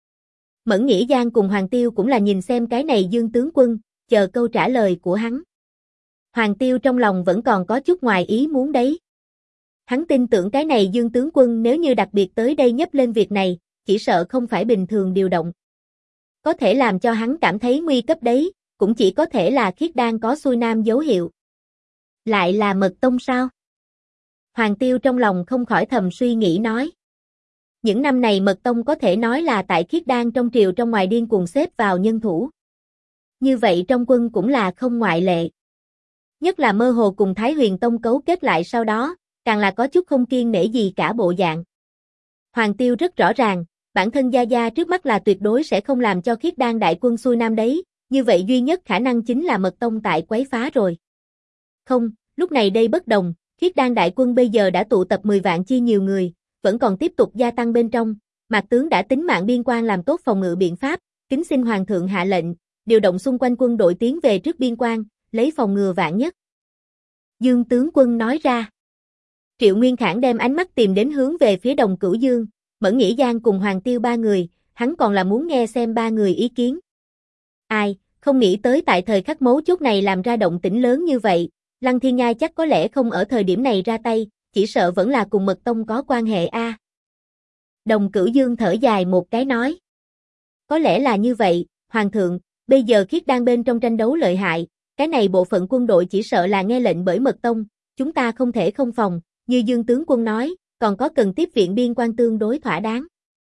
Mẫn Nghĩa Giang cùng Hoàng Tiêu cũng là nhìn xem cái này Dương tướng quân, chờ câu trả lời của hắn. Hoàng Tiêu trong lòng vẫn còn có chút ngoài ý muốn đấy. Hắn tin tưởng cái này Dương tướng quân nếu như đặc biệt tới đây nhấp lên việc này, chỉ sợ không phải bình thường điều động. Có thể làm cho hắn cảm thấy nguy cấp đấy, cũng chỉ có thể là Khiết Đan có xuôi nam dấu hiệu. Lại là Mật Tông sao? Hoàng Tiêu trong lòng không khỏi thầm suy nghĩ nói. Những năm này Mật Tông có thể nói là tại Khiết Đan trong triều trong ngoài điên cuồng xếp vào nhân thủ. Như vậy trong quân cũng là không ngoại lệ. Nhất là mơ hồ cùng Thái Huyền Tông cấu kết lại sau đó, càng là có chút không kiêng nể gì cả bộ dạng. Hoàng Tiêu rất rõ ràng, bản thân Gia Gia trước mắt là tuyệt đối sẽ không làm cho Khiết Đan đại quân xuôi nam đấy, như vậy duy nhất khả năng chính là Mật Tông tại quấy phá rồi. Không, lúc này đây bất đồng, Khiết Đan đại quân bây giờ đã tụ tập 10 vạn chi nhiều người, vẫn còn tiếp tục gia tăng bên trong, Mạc tướng đã tính mạng biên quan làm tốt phòng ngự biện pháp, kính xin Hoàng thượng hạ lệnh, điều động xung quanh quân đội tiến về trước biên quan, lấy phòng ngừa vạn nhất. Dương tướng quân nói ra. Triệu Nguyên Khản đem ánh mắt tìm đến hướng về phía Đồng Cửu Dương, Mẫn Nghĩa Giang cùng Hoàng Tiêu ba người, hắn còn là muốn nghe xem ba người ý kiến. Ai, không nghĩ tới tại thời khắc mấu chốt này làm ra động tĩnh lớn như vậy, Lăng Thiên Nhai chắc có lẽ không ở thời điểm này ra tay, chỉ sợ vẫn là cùng Mật Tông có quan hệ a. Đồng Cửu Dương thở dài một cái nói. Có lẽ là như vậy, Hoàng thượng, bây giờ Khiết Đan bên trong tranh đấu lợi hại, cái này bộ phận quân đội chỉ sợ là nghe lệnh bởi Mật Tông, chúng ta không thể không phòng, như Dương tướng quân nói, còn có cần tiếp viện biên quan tương đối thỏa đáng.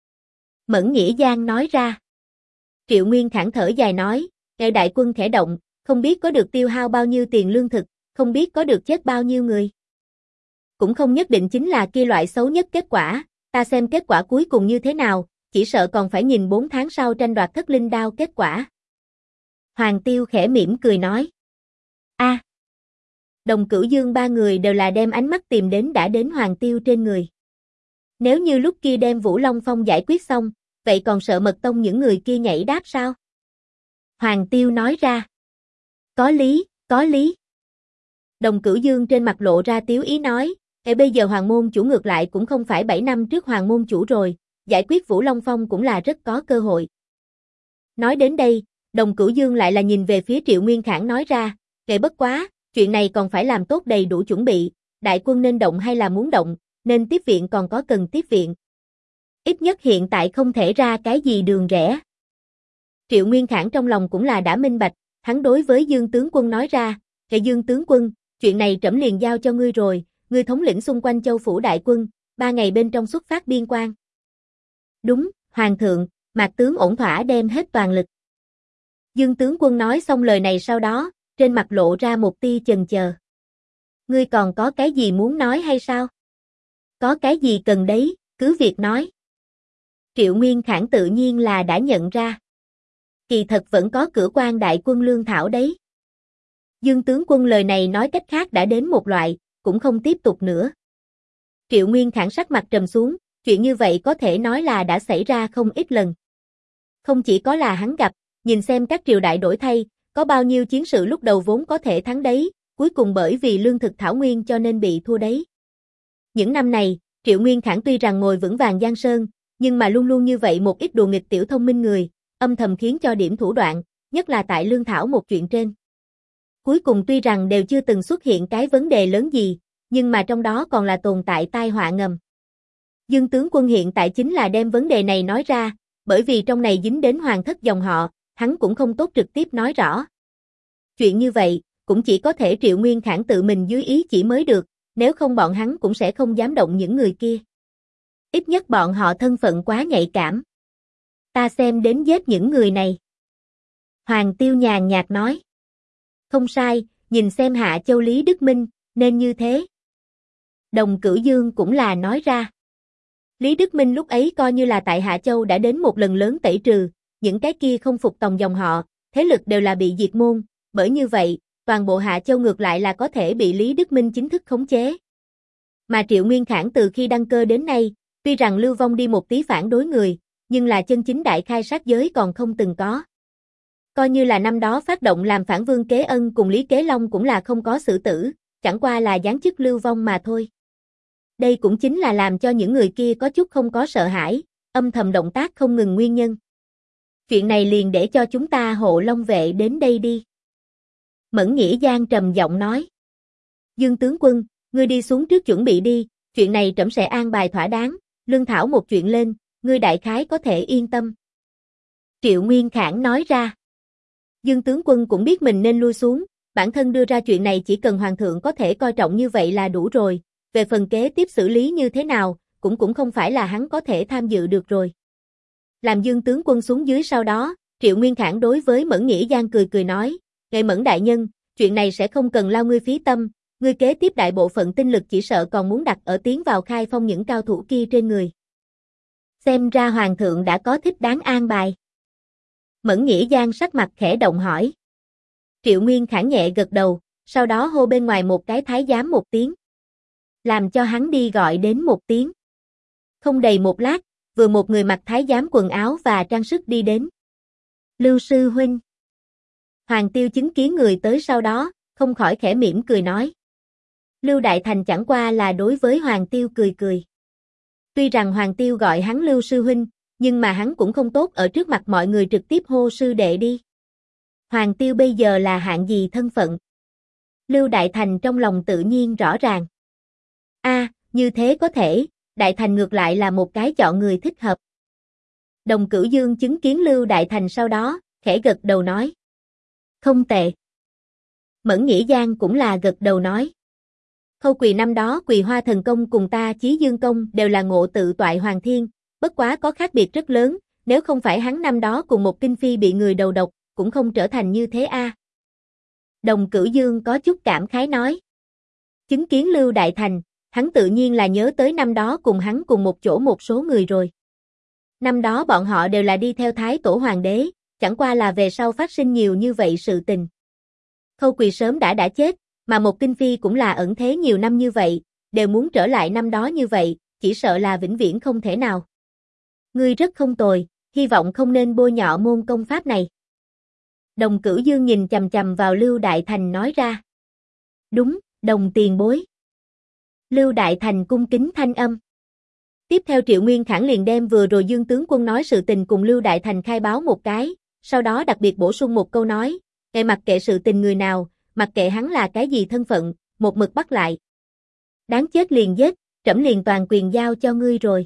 Mẫn Nghĩa Giang nói ra. Triệu Nguyên Khản thở dài nói, nghe đại quân khẽ động, không biết có được tiêu hao bao nhiêu tiền lương thực, không biết có được chết bao nhiêu người. Cũng không nhất định chính là kia loại xấu nhất kết quả, ta xem kết quả cuối cùng như thế nào, chỉ sợ còn phải nhìn 4 tháng sau tranh đoạt thất linh đao kết quả. Hoàng Tiêu khẽ mỉm cười nói. A. Đồng Cửu Dương ba người đều là đem ánh mắt tìm đến đã đến Hoàng Tiêu trên người. Nếu như lúc kia đem Vũ Long Phong giải quyết xong, vậy còn sợ Mật Tông những người kia nhảy đáp sao? Hoàng Tiêu nói ra. Có lý, có lý. Đồng Cửu Dương trên mặt lộ ra tiếu ý nói, bây giờ Hoàng môn chủ ngược lại cũng không phải 7 năm trước Hoàng môn chủ rồi, giải quyết Vũ Long Phong cũng là rất có cơ hội. Nói đến đây, Đồng Cửu Dương lại là nhìn về phía Triệu Nguyên Khản nói ra, bất quá, chuyện này còn phải làm tốt đầy đủ chuẩn bị, đại quân nên động hay là muốn động, nên tiếp viện còn có cần tiếp viện. Ít nhất hiện tại không thể ra cái gì đường rẽ. Triệu Nguyên Khải trong lòng cũng là đã minh bạch, hắn đối với Dương tướng quân nói ra, "Kệ Dương tướng quân, chuyện này trẫm liền giao cho ngươi rồi, ngươi thống lĩnh xung quanh châu phủ đại quân, 3 ngày bên trong xuất phát biên quan." "Đúng, hoàng thượng." Mạc tướng ổn thỏa đem hết toàn lực. Dương tướng quân nói xong lời này sau đó, trên mặt lộ ra một tia chần chờ. "Ngươi còn có cái gì muốn nói hay sao?" "Có cái gì cần đấy, cứ việc nói." Triệu Nguyên Khải tự nhiên là đã nhận ra. Kỳ thật vẫn có cửa quan đại quân lương thảo đấy. Dương tướng quân lời này nói cách khác đã đến một loại, cũng không tiếp tục nữa. Triệu Nguyên Khải sắc mặt trầm xuống, chuyện như vậy có thể nói là đã xảy ra không ít lần. Không chỉ có là hắn gặp, nhìn xem các triều đại đổi thay, có bao nhiêu chiến sự lúc đầu vốn có thể thắng đấy, cuối cùng bởi vì lương thực thảo nguyên cho nên bị thua đấy. Những năm này, Triệu Nguyên Khải tuy rằng ngồi vững vàng Giang Sơn, nhưng mà luôn luôn như vậy một ít đùa nghịch tiểu thông minh người, âm thầm khiến cho điểm thủ đoạn, nhất là tại lương thảo một chuyện trên. Cuối cùng tuy rằng đều chưa từng xuất hiện cái vấn đề lớn gì, nhưng mà trong đó còn là tồn tại tai họa ngầm. Dương tướng quân hiện tại chính là đem vấn đề này nói ra, bởi vì trong này dính đến hoàng thất dòng họ, hắn cũng không tốt trực tiếp nói rõ. Chuyện như vậy, cũng chỉ có thể Triệu Nguyên Khải tự mình dưới ý chỉ mới được, nếu không bọn hắn cũng sẽ không dám động những người kia. Ít nhất bọn họ thân phận quá nhạy cảm. Ta xem đến giết những người này. Hoàng Tiêu nhàn nhạt nói. Không sai, nhìn xem Hạ Châu Lý Đức Minh, nên như thế. Đồng Cửu Dương cũng là nói ra. Lý Đức Minh lúc ấy coi như là tại Hạ Châu đã đến một lần lớn tẩy trừ, những cái kia không phục tòng dòng họ, thế lực đều là bị diệt môn, bởi như vậy, toàn bộ Hạ Châu ngược lại là có thể bị Lý Đức Minh chính thức khống chế. Mà Triệu Nguyên Khải từ khi đăng cơ đến nay, tuy rằng lưu vong đi một tí phản đối người, nhưng là chân chính đại khai sát giới còn không từng có. Coi như là năm đó phát động làm phản Vương Kế Ân cùng Lý Kế Long cũng là không có xử tử, chẳng qua là giáng chức lưu vong mà thôi. Đây cũng chính là làm cho những người kia có chút không có sợ hãi, âm thầm động tác không ngừng nguyên nhân. Chuyện này liền để cho chúng ta hộ Long vệ đến đây đi. Mẫn Nghĩa Giang trầm giọng nói. Dương tướng quân, ngươi đi xuống trước chuẩn bị đi, chuyện này trẫm sẽ an bài thỏa đáng, lương thảo một chuyện lên, ngươi đại khái có thể yên tâm. Triệu Nguyên Khải nói ra. Dương tướng quân cũng biết mình nên lui xuống, bản thân đưa ra chuyện này chỉ cần hoàng thượng có thể coi trọng như vậy là đủ rồi, về phần kế tiếp xử lý như thế nào, cũng không phải là hắn có thể tham dự được rồi. Làm Dương tướng quân xuống dưới sau đó, Triệu Nguyên Khải đối với Mẫn Nghĩa Giang cười cười nói, Ngài Mẫn đại nhân, chuyện này sẽ không cần lao ngươi phí tâm, ngươi kế tiếp đại bộ phận tinh lực chỉ sợ còn muốn đặt ở tiến vào khai phong những cao thủ kia trên người. Xem ra hoàng thượng đã có thích đáng an bài. Mẫn Nghĩa Giang sắc mặt khẽ động hỏi. Triệu Nguyên Khải nhẹ gật đầu, sau đó hô bên ngoài một cái thái giám một tiếng. Làm cho hắn đi gọi đến một tiếng. Không đầy một lát, vừa một người mặc thái giám quần áo và trang sức đi đến. Lưu sư huynh. Hoàng Tiêu chứng kiến người tới sau đó, không khỏi khẽ mỉm cười nói. Lưu Đại Thành chẳng qua là đối với Hoàng Tiêu cười cười. Tuy rằng Hoàng Tiêu gọi hắn Lưu sư huynh, nhưng mà hắn cũng không tốt ở trước mặt mọi người trực tiếp hô sư đệ đi. Hoàng Tiêu bây giờ là hạng gì thân phận? Lưu Đại Thành trong lòng tự nhiên rõ ràng. Như thế có thể, Đại Thành ngược lại là một cái chọn người thích hợp. Đồng Cửu Dương chứng kiến Lưu Đại Thành sau đó, khẽ gật đầu nói. Không tệ. Mẫn Nghĩa Giang cũng là gật đầu nói. Khâu Quỳ năm đó Quỳ Hoa thần công cùng ta Chí Dương công đều là ngộ tự toại hoàng thiên, bất quá có khác biệt rất lớn, nếu không phải hắn năm đó cùng một kinh phi bị người đầu độc, cũng không trở thành như thế a. Đồng Cửu Dương có chút cảm khái nói. Chứng kiến Lưu Đại Thành, hắn tự nhiên là nhớ tới năm đó cùng hắn cùng một chỗ một số người rồi. Năm đó bọn họ đều là đi theo Thái Tổ Hoàng đế, chẳng qua là về sau phát sinh nhiều như vậy sự tình. Khâu Quỳ sớm đã chết, mà một kinh phi cũng là ẩn thế nhiều năm như vậy, đều muốn trở lại năm đó như vậy, chỉ sợ là vĩnh viễn không thể nào. Ngươi rất không tồi, hy vọng không nên bôi nhọ môn công pháp này. Đồng Cửu Dương nhìn chằm chằm vào Lưu Đại Thành nói ra. Đúng, đồng tiền bối. Lưu Đại Thành cung kính thanh âm. Tiếp theo Triệu Nguyên Khải liền đem vừa rồi Dương tướng quân nói sự tình cùng Lưu Đại Thành khai báo một cái, sau đó đặc biệt bổ sung một câu nói, ngài mặc kệ sự tình người nào, mặc kệ hắn là cái gì thân phận, một mực bắt lại. Đáng chết liền giết, trẫm liền toàn quyền giao cho ngươi rồi.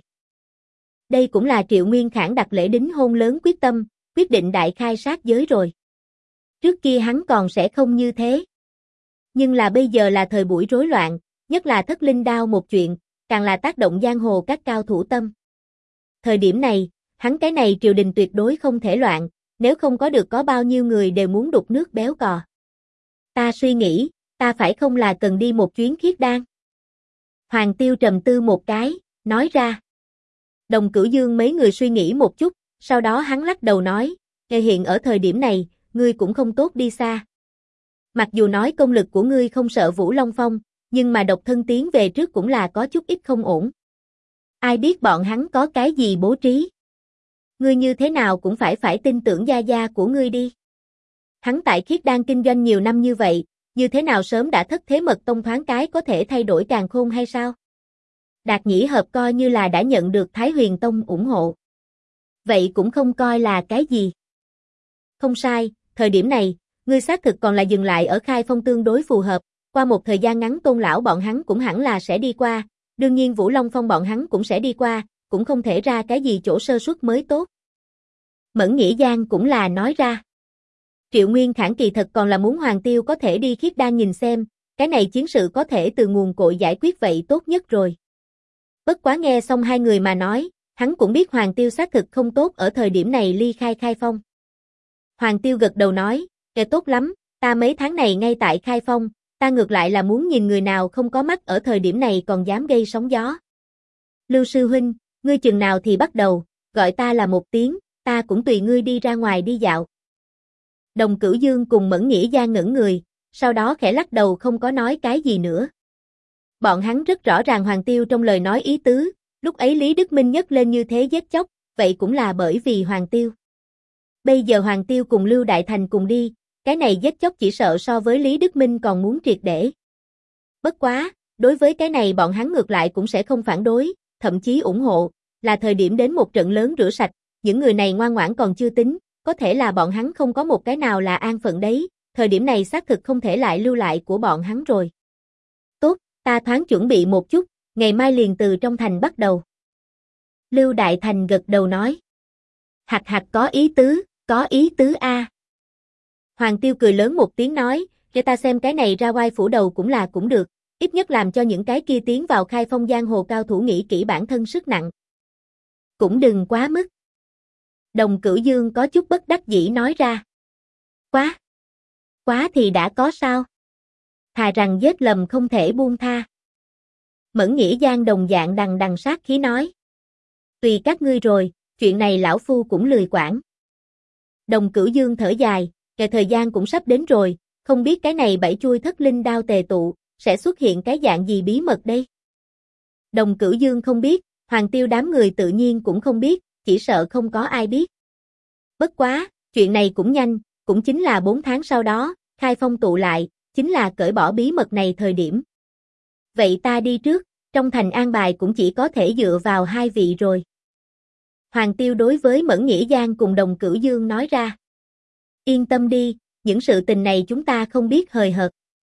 Đây cũng là Triệu Nguyên Khải đặt lễ đính hôn lớn quyết tâm, quyết định đại khai sát giới rồi. Trước kia hắn còn sẽ không như thế. Nhưng là bây giờ là thời buổi rối loạn, nhất là thất linh đao một chuyện, càng là tác động giang hồ các cao thủ tâm. Thời điểm này, hắn cái này triều đình tuyệt đối không thể loạn, nếu không có được có bao nhiêu người đều muốn đục nước béo cò. Ta suy nghĩ, ta phải không là cần đi một chuyến Khiết Đan. Hoàng Tiêu trầm tư một cái, nói ra. Đồng Cửu Dương mấy người suy nghĩ một chút, sau đó hắn lắc đầu nói, hiện ở thời điểm này, ngươi cũng không tốt đi xa. Mặc dù nói công lực của ngươi không sợ Vũ Long Phong, nhưng mà độc thân tiến về trước cũng là có chút ít không ổn. Ai biết bọn hắn có cái gì bố trí. Ngươi như thế nào cũng phải tin tưởng gia gia của ngươi đi. Hắn tại Khiết Đan kinh doanh nhiều năm như vậy, như thế nào sớm đã thất thế mật tông thoáng cái có thể thay đổi càn khôn hay sao? Đạt Nhĩ Hợp coi như là đã nhận được Thái Huyền Tông ủng hộ. Vậy cũng không coi là cái gì. Không sai, thời điểm này, ngươi xác thực còn là dừng lại ở Khai Phong tương đối phù hợp, qua một thời gian ngắn Tôn lão bọn hắn cũng hẳn là sẽ đi qua, đương nhiên Vũ Long Phong bọn hắn cũng sẽ đi qua, cũng không thể ra cái gì chỗ sơ suất mới tốt. Mẫn Nghĩa Giang cũng là nói ra. Triệu Nguyên Khải kỳ thật còn là muốn Hoàng Tiêu có thể đi Khiết Đan nhìn xem, cái này chiến sự có thể từ nguồn cội giải quyết vậy tốt nhất rồi. Bất quá nghe xong hai người mà nói, hắn cũng biết Hoàng Tiêu xác thực không tốt ở thời điểm này ly khai Khai Phong. Hoàng Tiêu gật đầu nói, tốt lắm, ta mấy tháng này ngay tại Khai Phong, ta ngược lại là muốn nhìn người nào không có mắt ở thời điểm này còn dám gây sóng gió. Lưu sư huynh, ngươi chừng nào thì bắt đầu, gọi ta là một tiếng, ta cũng tùy ngươi đi ra ngoài đi dạo. Đồng Cửu Dương cùng Mẫn Nghĩa Giang ngẩn người, sau đó khẽ lắc đầu không có nói cái gì nữa. Bọn hắn rất rõ ràng Hoàng Tiêu trong lời nói ý tứ, lúc ấy Lý Đức Minh nhấc lên như thế giết chóc, vậy cũng là bởi vì Hoàng Tiêu. Bây giờ Hoàng Tiêu cùng Lưu Đại Thành cùng đi, cái này giết chóc chỉ sợ so với Lý Đức Minh còn muốn triệt để. Bất quá, đối với cái này bọn hắn ngược lại cũng sẽ không phản đối, thậm chí ủng hộ, là thời điểm đến một trận lớn rửa sạch, những người này ngoan ngoãn còn chưa tính, có thể là bọn hắn không có một cái nào là an phận đấy, thời điểm này xác thực không thể lại lưu lại của bọn hắn rồi. Tốt, ta thoáng chuẩn bị một chút, ngày mai liền từ trong thành bắt đầu. Lưu Đại Thành gật đầu nói. Hạch hạch có ý tứ a. Hoàng Tiêu cười lớn một tiếng nói, cho ta xem cái này ra oai phủ đầu cũng được, ít nhất làm cho những cái kia tiến vào Khai Phong giang hồ cao thủ nghĩ kỹ bản thân sức nặng. Cũng đừng quá mức. Đồng Cửu Dương có chút bất đắc dĩ nói ra. Quá thì đã có sao? Thà rằng giết lầm không thể buông tha. Mẫn Nghĩa Giang đồng dạng đằng sát khí nói. Tùy các ngươi rồi, chuyện này lão phu cũng lười quản. Đồng Cửu Dương thở dài, kể thời gian cũng sắp đến rồi, không biết cái này bảy chuôi thất linh đao tề tụ, sẽ xuất hiện cái dạng gì bí mật đây? Đồng Cửu Dương không biết, Hoàng Tiêu đám người tự nhiên cũng không biết, chỉ sợ không có ai biết. Bất quá, chuyện này cũng nhanh, cũng chính là 4 tháng sau đó, Khai Phong tụ lại, chính là cởi bỏ bí mật này thời điểm. Vậy ta đi trước, trong thành an bài cũng chỉ có thể dựa vào hai vị rồi. Hoàng Tiêu đối với Mẫn Nghĩa Giang cùng Đồng Cửu Dương nói ra. Yên tâm đi, những sự tình này chúng ta không biết hời hợt.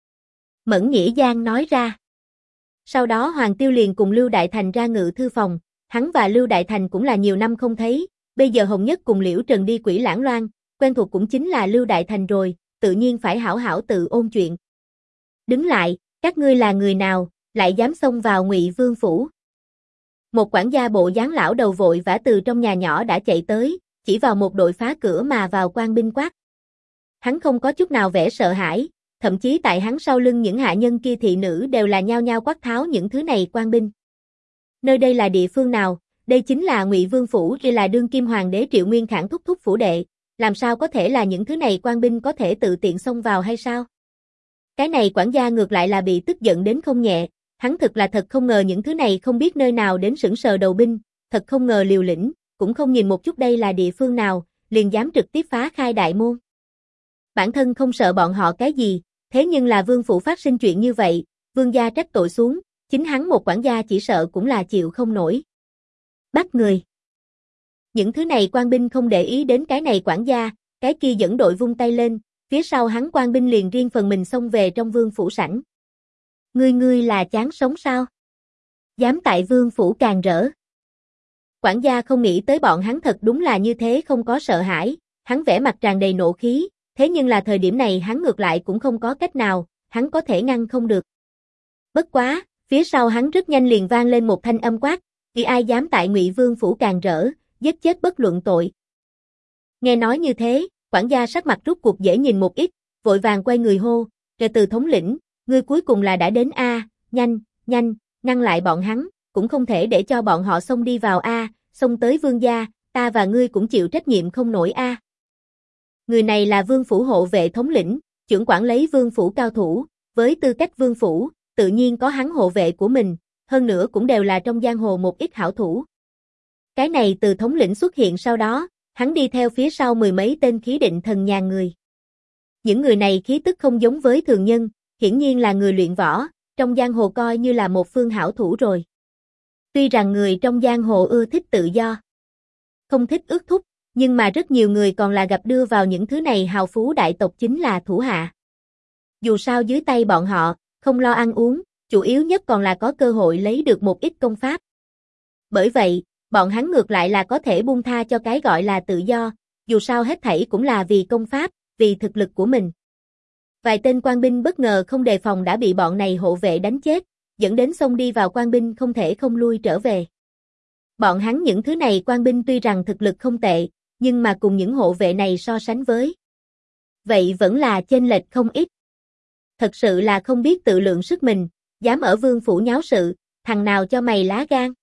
Mẫn Nghĩa Giang nói ra. Sau đó Hoàng Tiêu liền cùng Lưu Đại Thành ra ngự thư phòng, hắn và Lưu Đại Thành cũng là nhiều năm không thấy, bây giờ Hồng Nhất cùng Liễu Trần đi Quỷ Lãng Loan, quen thuộc cũng chính là Lưu Đại Thành rồi, tự nhiên phải hảo hảo tự ôn chuyện. Đứng lại, các ngươi là người nào, lại dám xông vào Ngụy Vương phủ? Một quản gia bộ dáng lão đầu vội vã từ trong nhà nhỏ đã chạy tới, chỉ vào một đội phá cửa mà vào quan binh quát. Hắn không có chút nào vẻ sợ hãi, thậm chí tại hắn sau lưng những hạ nhân kia thị nữ đều là nhao nhao quát tháo những thứ này quan binh. Nơi đây là địa phương nào? Đây chính là Ngụy Vương phủ, đây là đương kim hoàng đế Triệu Nguyên Khải thúc phủ đệ, làm sao có thể là những thứ này quan binh có thể tự tiện xông vào hay sao? Cái này quản gia ngược lại là bị tức giận đến không nhẹ, hắn thực là thật không ngờ những thứ này không biết nơi nào đến sững sờ đầu binh, thật không ngờ liều lĩnh, cũng không nhìn một chút đây là địa phương nào, liền dám trực tiếp phá khai đại môn. Bản thân không sợ bọn họ cái gì, thế nhưng là vương phủ phát sinh chuyện như vậy, vương gia trách tội xuống, chính hắn một quản gia chỉ sợ cũng là chịu không nổi. Bắt người. Những thứ này quan binh không để ý đến cái này quản gia, cái kia dẫn đội vung tay lên, phía sau hắn quan binh liền riêng phần mình xông về trong vương phủ sảnh. Ngươi là chán sống sao? Dám tại vương phủ càn rỡ. Quản gia không nghĩ tới bọn hắn thật đúng là như thế không có sợ hãi, hắn vẻ mặt tràn đầy nộ khí, thế nhưng là thời điểm này hắn ngược lại cũng không có cách nào, hắn có thể ngăn không được. Bất quá, phía sau hắn rất nhanh liền vang lên một thanh âm quát, "Vì ai dám tại Ngụy Vương phủ càn rỡ, giết chết bất luận tội." Nghe nói như thế, quản gia sắc mặt rút cuộc dễ nhìn một ít, vội vàng quay người hô, "Kẻ Từ thống lĩnh, ngươi cuối cùng là đã đến a, nhanh, ngăn lại bọn hắn, cũng không thể để cho bọn họ xông đi vào a, xông tới vương gia, ta và ngươi cũng chịu trách nhiệm không nổi a." Người này là vương phủ hộ vệ thống lĩnh, trưởng quản lấy vương phủ cao thủ, với tư cách vương phủ, tự nhiên có hắn hộ vệ của mình, hơn nữa cũng đều là trong giang hồ một ít hảo thủ. Cái này Từ thống lĩnh xuất hiện sau đó, hắn đi theo phía sau mười mấy tên khí định thần nhàn người. Những người này khí tức không giống với thường nhân, hiển nhiên là người luyện võ, trong giang hồ coi như là một phương hảo thủ rồi. Tuy rằng người trong giang hồ ưa thích tự do, không thích ước thúc, nhưng mà rất nhiều người còn là gặp đưa vào những thứ này hào phú đại tộc chính là thủ hạ. Dù sao dưới tay bọn họ, không lo ăn uống, chủ yếu nhất còn là có cơ hội lấy được một ít công pháp. Bởi vậy, bọn hắn ngược lại là có thể buông tha cho cái gọi là tự do, dù sao hết thảy cũng là vì công pháp, vì thực lực của mình. Vài tên quan binh bất ngờ không đề phòng đã bị bọn này hộ vệ đánh chết, dẫn đến xông đi vào quan binh không thể không lui trở về. Bọn hắn những thứ này quan binh tuy rằng thực lực không tệ, nhưng mà cùng những hộ vệ này so sánh với, vậy vẫn là chênh lệch không ít. Thật sự là không biết tự lượng sức mình, dám ở vương phủ nháo sự, thằng nào cho mày lá gan.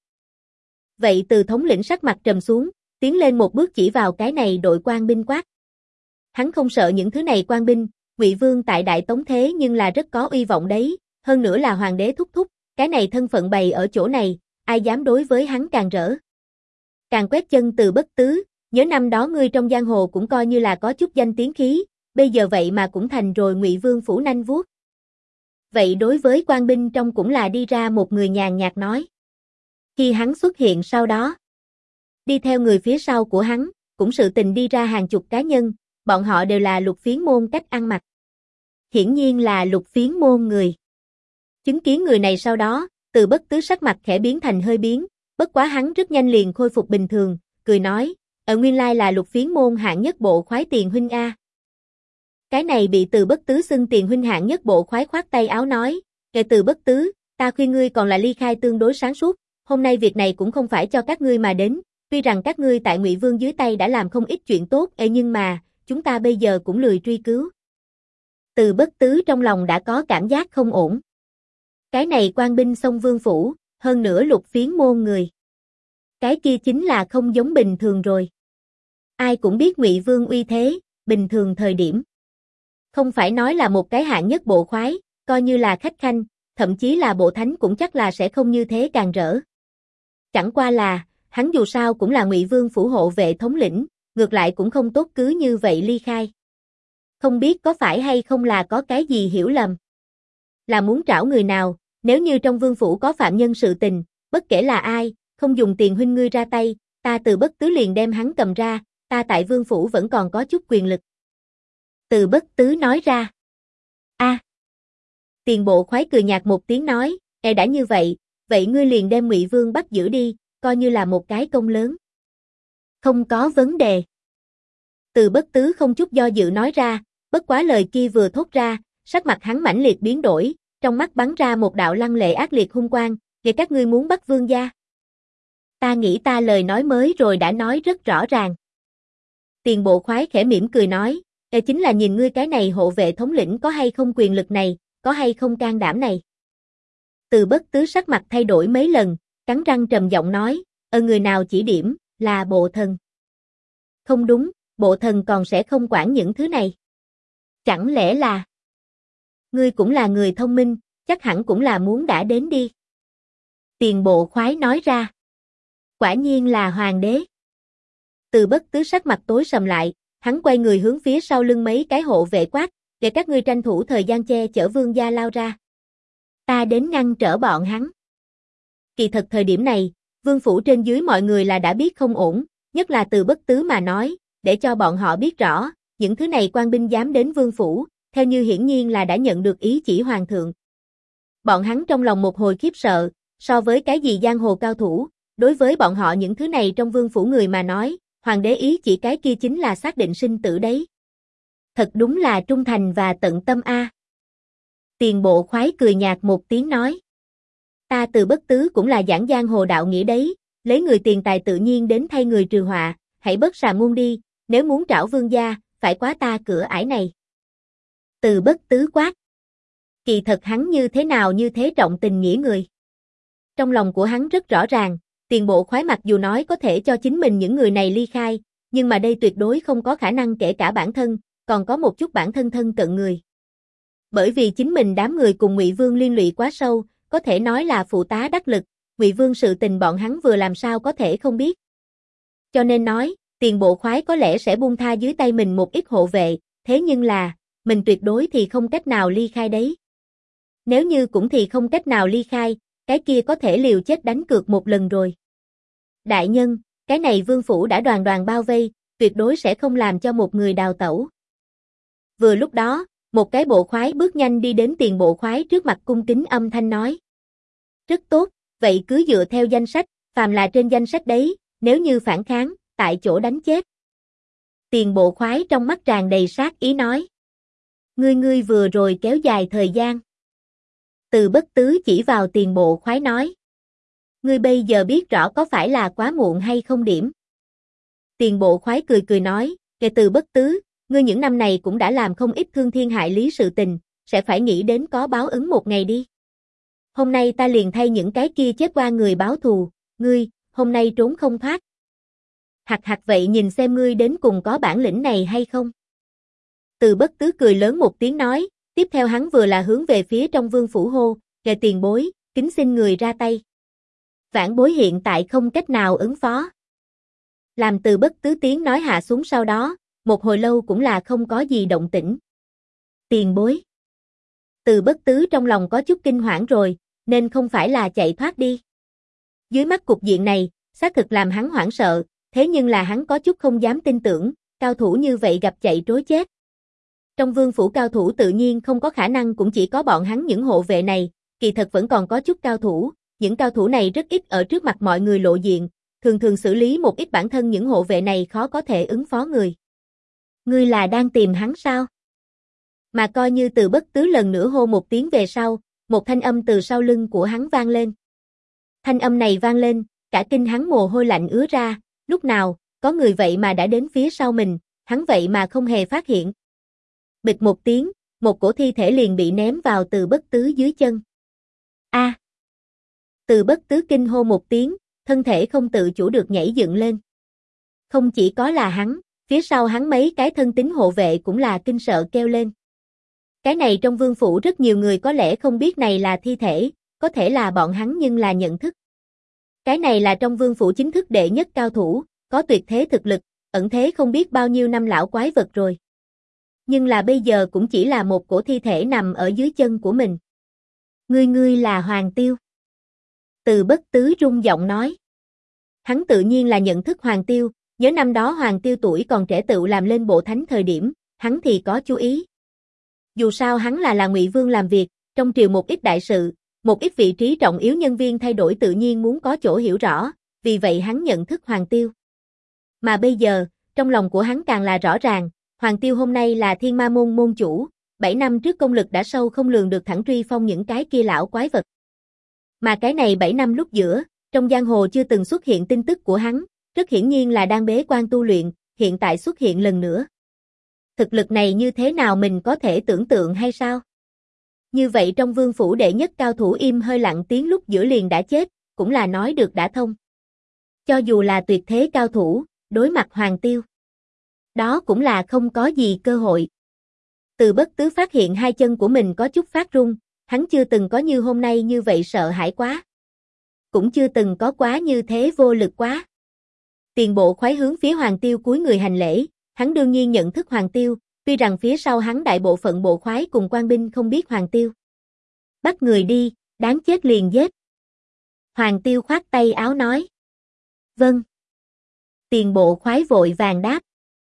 Vậy Từ thống lĩnh sắc mặt trầm xuống, tiến lên một bước chỉ vào cái này đội quan binh quát. Hắn không sợ những thứ này quan binh, Ngụy Vương tại Đại Tống thế nhưng là rất có uy vọng đấy, hơn nữa là hoàng đế thúc thúc, cái này thân phận bày ở chỗ này, ai dám đối với hắn càn rỡ. Càng quét chân Từ Bất Tứ, nhớ năm đó ngươi trong giang hồ cũng coi như là có chút danh tiếng khí, bây giờ vậy mà cũng thành rồi Ngụy Vương phủ nanh vuốt. Vậy đối với quan binh trong cũng là đi ra một người nhàn nhạt nói. Khi hắn xuất hiện sau đó, đi theo người phía sau của hắn, cũng sự tình đi ra hàng chục cá nhân, bọn họ đều là Lục Phiến môn cách ăn mặc. Hiển nhiên là Lục Phiến môn người. Chứng kiến người này sau đó, Từ Bất Tứ sắc mặt khẽ biến thành hơi biến, bất quá hắn rất nhanh liền khôi phục bình thường, cười nói, nguyên lai là Lục Phiến môn hạng nhất bộ khoái Tiền huynh a. Cái này bị Từ Bất Tứ xưng Tiền huynh hạng nhất bộ khoái khoát tay áo nói, "Kẻ Từ Bất Tứ, ta khuyên ngươi còn là ly khai tương đối sáng suốt, hôm nay việc này cũng không phải cho các ngươi mà đến, tuy rằng các ngươi tại Ngụy Vương dưới tay đã làm không ít chuyện tốt, nhưng mà, chúng ta bây giờ cũng lười truy cứu." Từ Bất Tứ trong lòng đã có cảm giác không ổn. Cái này quan binh xông vương phủ, hơn nữa Lục Phiến môn người. Cái kia chính là không giống bình thường rồi. Ai cũng biết Ngụy Vương uy thế, bình thường thời điểm. Không phải nói là một cái hạng nhất bộ khoái, coi như là khách khanh, thậm chí là bộ thánh cũng chắc là sẽ không như thế càn rỡ. Chẳng qua là, hắn dù sao cũng là Ngụy Vương phủ hộ vệ thống lĩnh, ngược lại cũng không tốt cứ như vậy ly khai. Không biết có phải hay không là có cái gì hiểu lầm. Là muốn trảo người nào, nếu như trong vương phủ có phạm nhân sự tình, bất kể là ai, không dùng Tiền huynh ngươi ra tay, ta Từ Bất Tứ liền đem hắn cầm ra, ta tại vương phủ vẫn còn có chút quyền lực. Từ Bất Tứ nói ra. Tiền bộ khoái cười nhạt một tiếng nói, đã như vậy, vậy ngươi liền đem Ngụy Vương bắt giữ đi, coi như là một cái công lớn. Không có vấn đề. Từ Bất Tứ không chút do dự nói ra, bất quá lời kia vừa thốt ra, sắc mặt hắn mãnh liệt biến đổi, trong mắt bắn ra một đạo lăng lệ ác liệt hung quang, "Vậy các ngươi muốn bắt vương gia?" "Ta nghĩ ta lời nói mới rồi đã nói rất rõ ràng." Tiền bộ khoái khẽ mỉm cười nói, chính là nhìn ngươi cái này hộ vệ thống lĩnh có hay không quyền lực này, có hay không can đảm này." Từ Bất Tứ sắc mặt thay đổi mấy lần, cắn răng trầm giọng nói, người nào chỉ điểm, là bộ thần." "Không đúng, bộ thần còn sẽ không quản những thứ này." "Chẳng lẽ là..." "Ngươi cũng là người thông minh, chắc hẳn cũng là muốn đã đến đi." Tiền bộ khoái nói ra. "Quả nhiên là hoàng đế." Từ Bất Tứ sắc mặt tối sầm lại, hắn quay người hướng phía sau lưng mấy cái hộ vệ quát, "Để các ngươi tranh thủ thời gian che chở vương gia lao ra. Ta đến ngăn trở bọn hắn." Kỳ thật thời điểm này, vương phủ trên dưới mọi người là đã biết không ổn, nhất là Từ Bất Tứ mà nói, để cho bọn họ biết rõ, những thứ này quan binh dám đến vương phủ, theo như hiển nhiên là đã nhận được ý chỉ hoàng thượng. Bọn hắn trong lòng một hồi khiếp sợ, so với cái gì giang hồ cao thủ, đối với bọn họ những thứ này trong vương phủ người mà nói, hoàng đế ý chỉ cái kia chính là xác định sinh tử đấy. Thật đúng là trung thành và tận tâm a. Tiền Bộ Khoái cười nhạt một tiếng nói. Ta Từ Bất Tứ cũng là giảng giang hồ đạo nghĩa đấy, lấy người tiền tài tự nhiên đến thay người trừ họa, hãy bớt sàm ngôn đi, nếu muốn trảo vương gia, phải quá ta cửa ải này. Từ Bất Tứ quát. Kỳ thật hắn như thế nào như thế trọng tình nghĩa người. Trong lòng của hắn rất rõ ràng, Tiền Bộ Khoái mặc dù nói có thể cho chính mình những người này ly khai, nhưng mà đây tuyệt đối không có khả năng kể cả bản thân, còn có một chút bản thân thân cận người. Bởi vì chính mình đám người cùng Ngụy Vương liên lụy quá sâu, có thể nói là phụ tá đắc lực, Ngụy Vương sự tình bọn hắn vừa làm sao có thể không biết. Cho nên nói, Tiền Bộ Khoái có lẽ sẽ buông tha dưới tay mình một ít hộ vệ, thế nhưng là, mình tuyệt đối thì không cách nào ly khai đấy. Nếu như cũng thì không cách nào ly khai, cái kia có thể liều chết đánh cược một lần rồi. Đại nhân, cái này vương phủ đã đoàn đoàn bao vây, tuyệt đối sẽ không làm cho một người đào tẩu. Vừa lúc đó, một cái bộ khoái bước nhanh đi đến Tiền Bộ Khoái trước mặt cung kính âm thanh nói. Rất tốt, vậy cứ dựa theo danh sách, phàm là trên danh sách đấy, nếu như phản kháng, tại chỗ đánh chết. Tiền Bộ Khoái trong mắt tràn đầy sát ý nói. Ngươi vừa rồi kéo dài thời gian. Từ Bất Tứ chỉ vào Tiền Bộ Khoái nói. Ngươi bây giờ biết rõ có phải là quá muộn hay không điểm. Tiền Bộ Khoái cười cười nói, kể Từ Bất Tứ, ngươi những năm này cũng đã làm không ít thương thiên hại lý sự tình, sẽ phải nghĩ đến có báo ứng một ngày đi. Hôm nay ta liền thay những cái kia chết qua người báo thù, ngươi, hôm nay trốn không thoát. Hặc vậy nhìn xem ngươi đến cùng có bản lĩnh này hay không. Từ Bất Tứ cười lớn một tiếng nói, tiếp theo hắn vừa là hướng về phía trong vương phủ hô, kề tiền bối, kính xin người ra tay. Vãn bối hiện tại không cách nào ứng phó. Làm Từ Bất Tứ tiếng nói hạ xuống sau đó, một hồi lâu cũng là không có gì động tĩnh. Tiền bối. Từ Bất Tứ trong lòng có chút kinh hoảng rồi, nên không phải là chạy thoát đi. Dưới mắt cục diện này, xác thực làm hắn hoảng sợ, thế nhưng là hắn có chút không dám tin tưởng, cao thủ như vậy gặp chạy trối chết. Trong vương phủ cao thủ tự nhiên không có khả năng cũng chỉ có bọn hắn những hộ vệ này, kỳ thật vẫn còn có chút cao thủ, những cao thủ này rất ít ở trước mặt mọi người lộ diện, thường xử lý một ít bản thân những hộ vệ này khó có thể ứng phó người. Ngươi là đang tìm hắn sao? Mà coi như Từ Bất Tứ lần nữa hô một tiếng về sau, một thanh âm từ sau lưng của hắn vang lên. Thanh âm này vang lên, cả kinh hắn mồ hôi lạnh ứa ra, lúc nào, có người vậy mà đã đến phía sau mình, hắn vậy mà không hề phát hiện. Bịch một tiếng, một cổ thi thể liền bị ném vào Từ Bất Tứ dưới chân. A! Từ Bất Tứ kinh hô một tiếng, thân thể không tự chủ được nhảy dựng lên. Không chỉ có là hắn, phía sau hắn mấy cái thân tín hộ vệ cũng là kinh sợ kêu lên. Cái này trong vương phủ rất nhiều người có lẽ không biết này là thi thể, có thể là bọn hắn nhưng là nhận thức. Cái này là trong vương phủ chính thức đệ nhất cao thủ, có tuyệt thế thực lực, ẩn thế không biết bao nhiêu năm lão quái vật rồi. Nhưng là bây giờ cũng chỉ là một cổ thi thể nằm ở dưới chân của mình. Ngươi là Hoàng Tiêu. Từ Bất Tứ rung giọng nói. Hắn tự nhiên là nhận thức Hoàng Tiêu, nhớ năm đó Hoàng Tiêu tuổi còn trẻ tự làm lên bộ thánh thời điểm, hắn thì có chú ý. Dù sao hắn là Ngụy Vương làm việc, trong triều một ít đại sự, một ít vị trí trọng yếu nhân viên thay đổi tự nhiên muốn có chỗ hiểu rõ, vì vậy hắn nhận thức Hoàng Tiêu. Mà bây giờ, trong lòng của hắn càng là rõ ràng, Hoàng Tiêu hôm nay là Thiên Ma môn môn chủ, 7 năm trước công lực đã sâu không lường được thẳng truy phong những cái kia lão quái vật. Mà cái này 7 năm lúc giữa, trong giang hồ chưa từng xuất hiện tin tức của hắn, rất hiển nhiên là đang bế quan tu luyện, hiện tại xuất hiện lần nữa. Thực lực này như thế nào mình có thể tưởng tượng hay sao? Như vậy trong vương phủ đệ nhất cao thủ im hơi lặng tiếng lúc giữa liền đã chết, cũng là nói được đã thông. Cho dù là tuyệt thế cao thủ, đối mặt Hoàng Tiêu, đó cũng là không có gì cơ hội. Từ Bất Tứ phát hiện hai chân của mình có chút phát run, hắn chưa từng có như hôm nay như vậy sợ hãi quá. Cũng chưa từng có quá như thế vô lực quá. Tiền Bộ Khoái hướng phía Hoàng Tiêu cúi người hành lễ, hắn đương nhiên nhận thức Hoàng Tiêu, tuy rằng phía sau hắn đại bộ phận bộ khoái cùng quan binh không biết Hoàng Tiêu. Bắt người đi, đáng chết liền giết. Hoàng Tiêu khoát tay áo nói. Vâng. Tiền Bộ Khoái vội vàng đáp.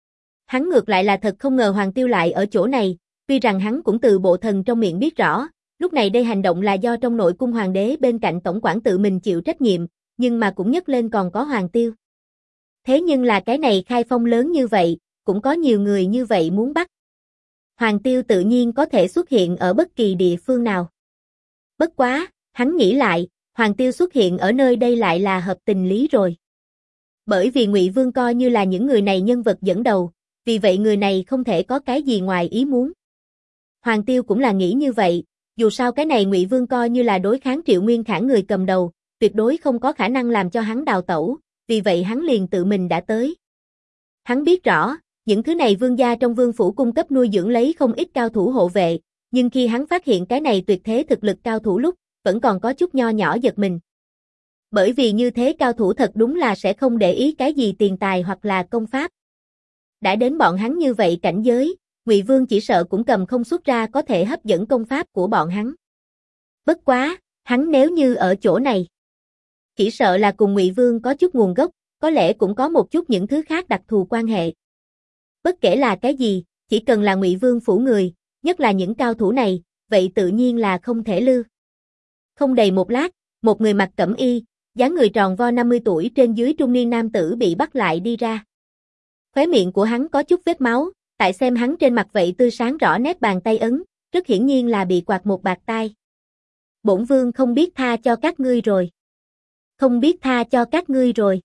Hắn ngược lại là thật không ngờ Hoàng Tiêu lại ở chỗ này, tuy rằng hắn cũng từ bộ thần trong miệng biết rõ, lúc này đây hành động là do trong nội cung hoàng đế bên cạnh tổng quản tự mình chịu trách nhiệm, nhưng mà cũng nhắc lên còn có Hoàng Tiêu. Thế nhưng là cái này khai phong lớn như vậy, cũng có nhiều người như vậy muốn bắt. Hoàng Tiêu tự nhiên có thể xuất hiện ở bất kỳ địa phương nào. Bất quá, hắn nghĩ lại, Hoàng Tiêu xuất hiện ở nơi đây lại là hợp tình lý rồi. Bởi vì Ngụy Vương coi như là những người này nhân vật dẫn đầu, vì vậy người này không thể có cái gì ngoài ý muốn. Hoàng Tiêu cũng là nghĩ như vậy, dù sao cái này Ngụy Vương coi như là đối kháng Triệu Nguyên Khải người cầm đầu, tuyệt đối không có khả năng làm cho hắn đào tẩu, vì vậy hắn liền tự mình đã tới. Hắn biết rõ, những thứ này vương gia trong vương phủ cung cấp nuôi dưỡng lấy không ít cao thủ hộ vệ, nhưng khi hắn phát hiện cái này tuyệt thế thực lực cao thủ lúc, vẫn còn có chút nho nhỏ giật mình. Bởi vì như thế cao thủ thật đúng là sẽ không để ý cái gì tiền tài hoặc là công pháp. Đã đến bọn hắn như vậy cảnh giới, Ngụy Vương chỉ sợ cũng cầm không xuất ra có thể hấp dẫn công pháp của bọn hắn. Bất quá, hắn nếu như ở chỗ này, chỉ sợ là cùng Ngụy Vương có chút nguồn gốc, có lẽ cũng có một chút những thứ khác đặc thù quan hệ. Bất kể là cái gì, chỉ cần là Ngụy Vương phủ người, nhất là những cao thủ này, vậy tự nhiên là không thể lư. Không đầy một lát, một người mặc cẩm y, dáng người tròn vo 50 tuổi trên dưới trung niên nam tử bị bắt lại đi ra. Khóe miệng của hắn có chút vết máu, tại xem hắn trên mặt vậy tươi sáng rõ nét bàn tay ấn, rất hiển nhiên là bị quạt một bạt tai. Bổn vương không biết tha cho các ngươi rồi. Không biết tha cho các ngươi rồi.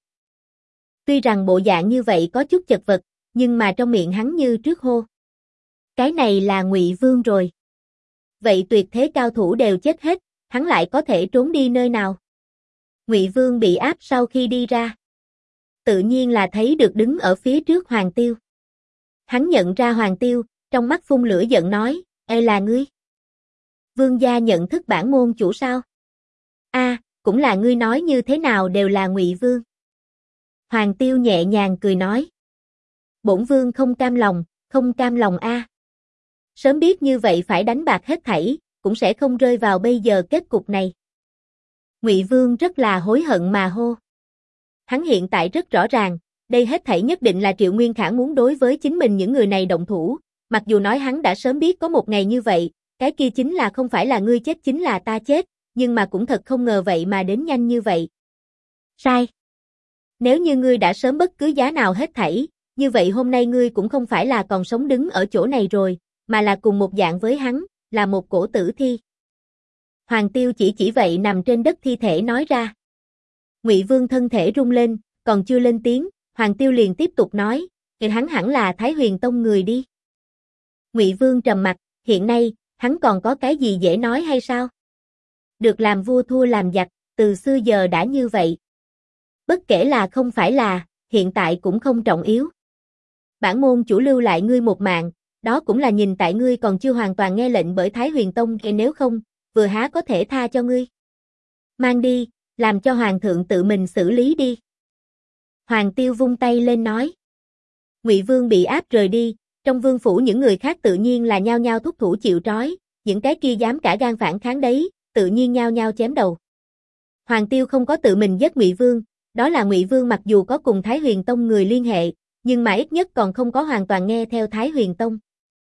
Tuy rằng bộ dạng như vậy có chút chật vật, nhưng mà trong miệng hắn như trước hô. Cái này là Ngụy Vương rồi. Vậy tuyệt thế cao thủ đều chết hết, hắn lại có thể trốn đi nơi nào? Ngụy Vương bị áp sau khi đi ra. Tự nhiên là thấy được đứng ở phía trước Hoàng Tiêu. Hắn nhận ra Hoàng Tiêu, trong mắt phun lửa giận nói, ê là ngươi. Vương gia nhận thức bản môn chủ sao? Cũng là ngươi nói như thế nào đều là Ngụy Vương. Hoàng Tiêu nhẹ nhàng cười nói. Bổn vương không cam lòng a. Sớm biết như vậy phải đánh bạc hết thảy, cũng sẽ không rơi vào bây giờ kết cục này. Ngụy Vương rất là hối hận mà hô. Hắn hiện tại rất rõ ràng, đây hết thảy nhất định là Triệu Nguyên Khải muốn đối với chính mình những người này động thủ, mặc dù nói hắn đã sớm biết có một ngày như vậy, cái kia chính là không phải là ngươi chết chính là ta chết, nhưng mà cũng thật không ngờ vậy mà đến nhanh như vậy. Sai. Nếu như ngươi đã sớm bất cứ giá nào hết thảy, như vậy hôm nay ngươi cũng không phải là còn sống đứng ở chỗ này rồi, mà là cùng một dạng với hắn, là một cổ tử thi. Hoàng Tiêu chỉ vậy nằm trên đất thi thể nói ra. Ngụy Vương thân thể rung lên, còn chưa lên tiếng, Hoàng Tiêu liền tiếp tục nói, hắn hẳn là Thái Huyền Tông người đi. Ngụy Vương trầm mặt, hiện nay, hắn còn có cái gì dễ nói hay sao? Được làm vua thua làm giặc, từ xưa giờ đã như vậy. Bất kể là không phải là, hiện tại cũng không trọng yếu. Bản môn chủ lưu lại ngươi một mạng, đó cũng là nhìn tại ngươi còn chưa hoàn toàn nghe lệnh bởi Thái Huyền Tông, nếu không, vừa há có thể tha cho ngươi. Mang đi, làm cho Hoàng thượng tự mình xử lý đi. Hoàng Tiêu vung tay lên nói. Ngụy Vương bị áp rời đi, trong vương phủ những người khác tự nhiên là nhao nhao thúc thủ chịu trói, những cái kia dám cả gan phản kháng đấy, tự nhiên nhao nhao chém đầu. Hoàng Tiêu không có tự mình giết Ngụy Vương, đó là Ngụy Vương mặc dù có cùng Thái Huyền Tông người liên hệ, nhưng mà ít nhất còn không có hoàn toàn nghe theo Thái Huyền Tông.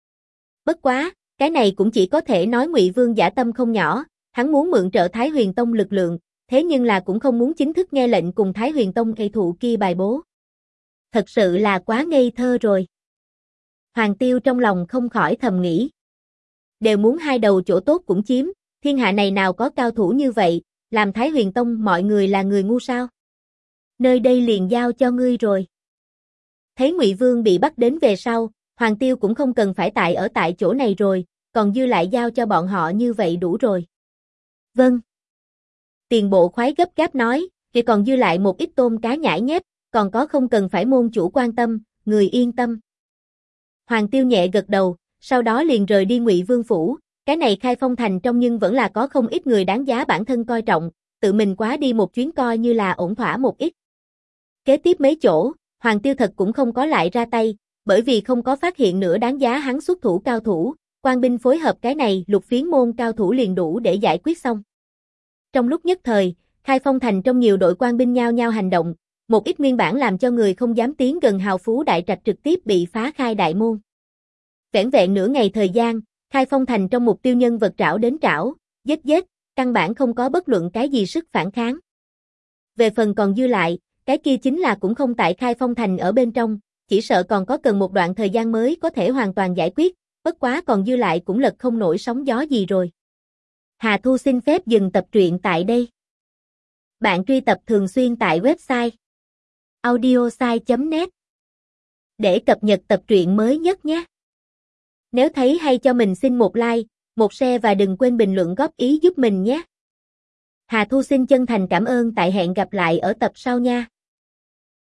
Bất quá, cái này cũng chỉ có thể nói Ngụy Vương dã tâm không nhỏ, hắn muốn mượn trợ Thái Huyền Tông lực lượng, thế nhưng là cũng không muốn chính thức nghe lệnh cùng Thái Huyền Tông cây thụ kia bài bố. Thật sự là quá ngây thơ rồi. Hoàng Tiêu trong lòng không khỏi thầm nghĩ. Đều muốn hai đầu chỗ tốt cũng chiếm, thiên hạ này nào có cao thủ như vậy, làm Thái Huyền Tông mọi người là người ngu sao? Nơi đây liền giao cho ngươi rồi. Thấy Ngụy Vương bị bắt đến về sau, Hoàng Tiêu cũng không cần phải ở tại chỗ này rồi, còn dư lại giao cho bọn họ như vậy đủ rồi. Vâng. Tiền bộ khoái gấp gáp nói, thì còn dư lại một ít tôm cá nhãi nhép, còn có không cần phải môn chủ quan tâm, người yên tâm. Hoàng Tiêu nhẹ gật đầu, sau đó liền rời đi Ngụy Vương phủ, cái này Khai Phong thành trong nhưng vẫn là có không ít người đáng giá bản thân coi trọng, tự mình quá đi một chuyến coi như là ổn thỏa một ít. Kế tiếp mấy chỗ, Hoàng Tiêu thật cũng không có lại ra tay, bởi vì không có phát hiện nữa đáng giá hắn xuất thủ cao thủ, quan binh phối hợp cái này lục phiến môn cao thủ liền đủ để giải quyết xong. Trong lúc nhất thời, Khai Phong thành trong nhiều đội quan binh nhao nhao hành động, Một ít nguyên bản làm cho người không dám tiến gần hào phú đại trạch trực tiếp bị phá khai đại môn. Vẻn vẹn nửa ngày thời gian, Khai Phong Thành trong mục tiêu nhân vật trảo đến trảo, giết, căn bản không có bất luận cái gì sức phản kháng. Về phần còn dư lại, cái kia chính là cũng không tại Khai Phong Thành ở bên trong, chỉ sợ còn có cần một đoạn thời gian mới có thể hoàn toàn giải quyết, bất quá còn dư lại cũng lật không nổi sóng gió gì rồi. Hà Thu xin phép dừng tập truyện tại đây. Bạn truy tập thường xuyên tại website audiosai.net để cập nhật tập truyện mới nhất nhé. Nếu thấy hay cho mình xin một like, một share và đừng quên bình luận góp ý giúp mình nhé. Hà Thu xin chân thành cảm ơn, tại hẹn gặp lại ở tập sau nha.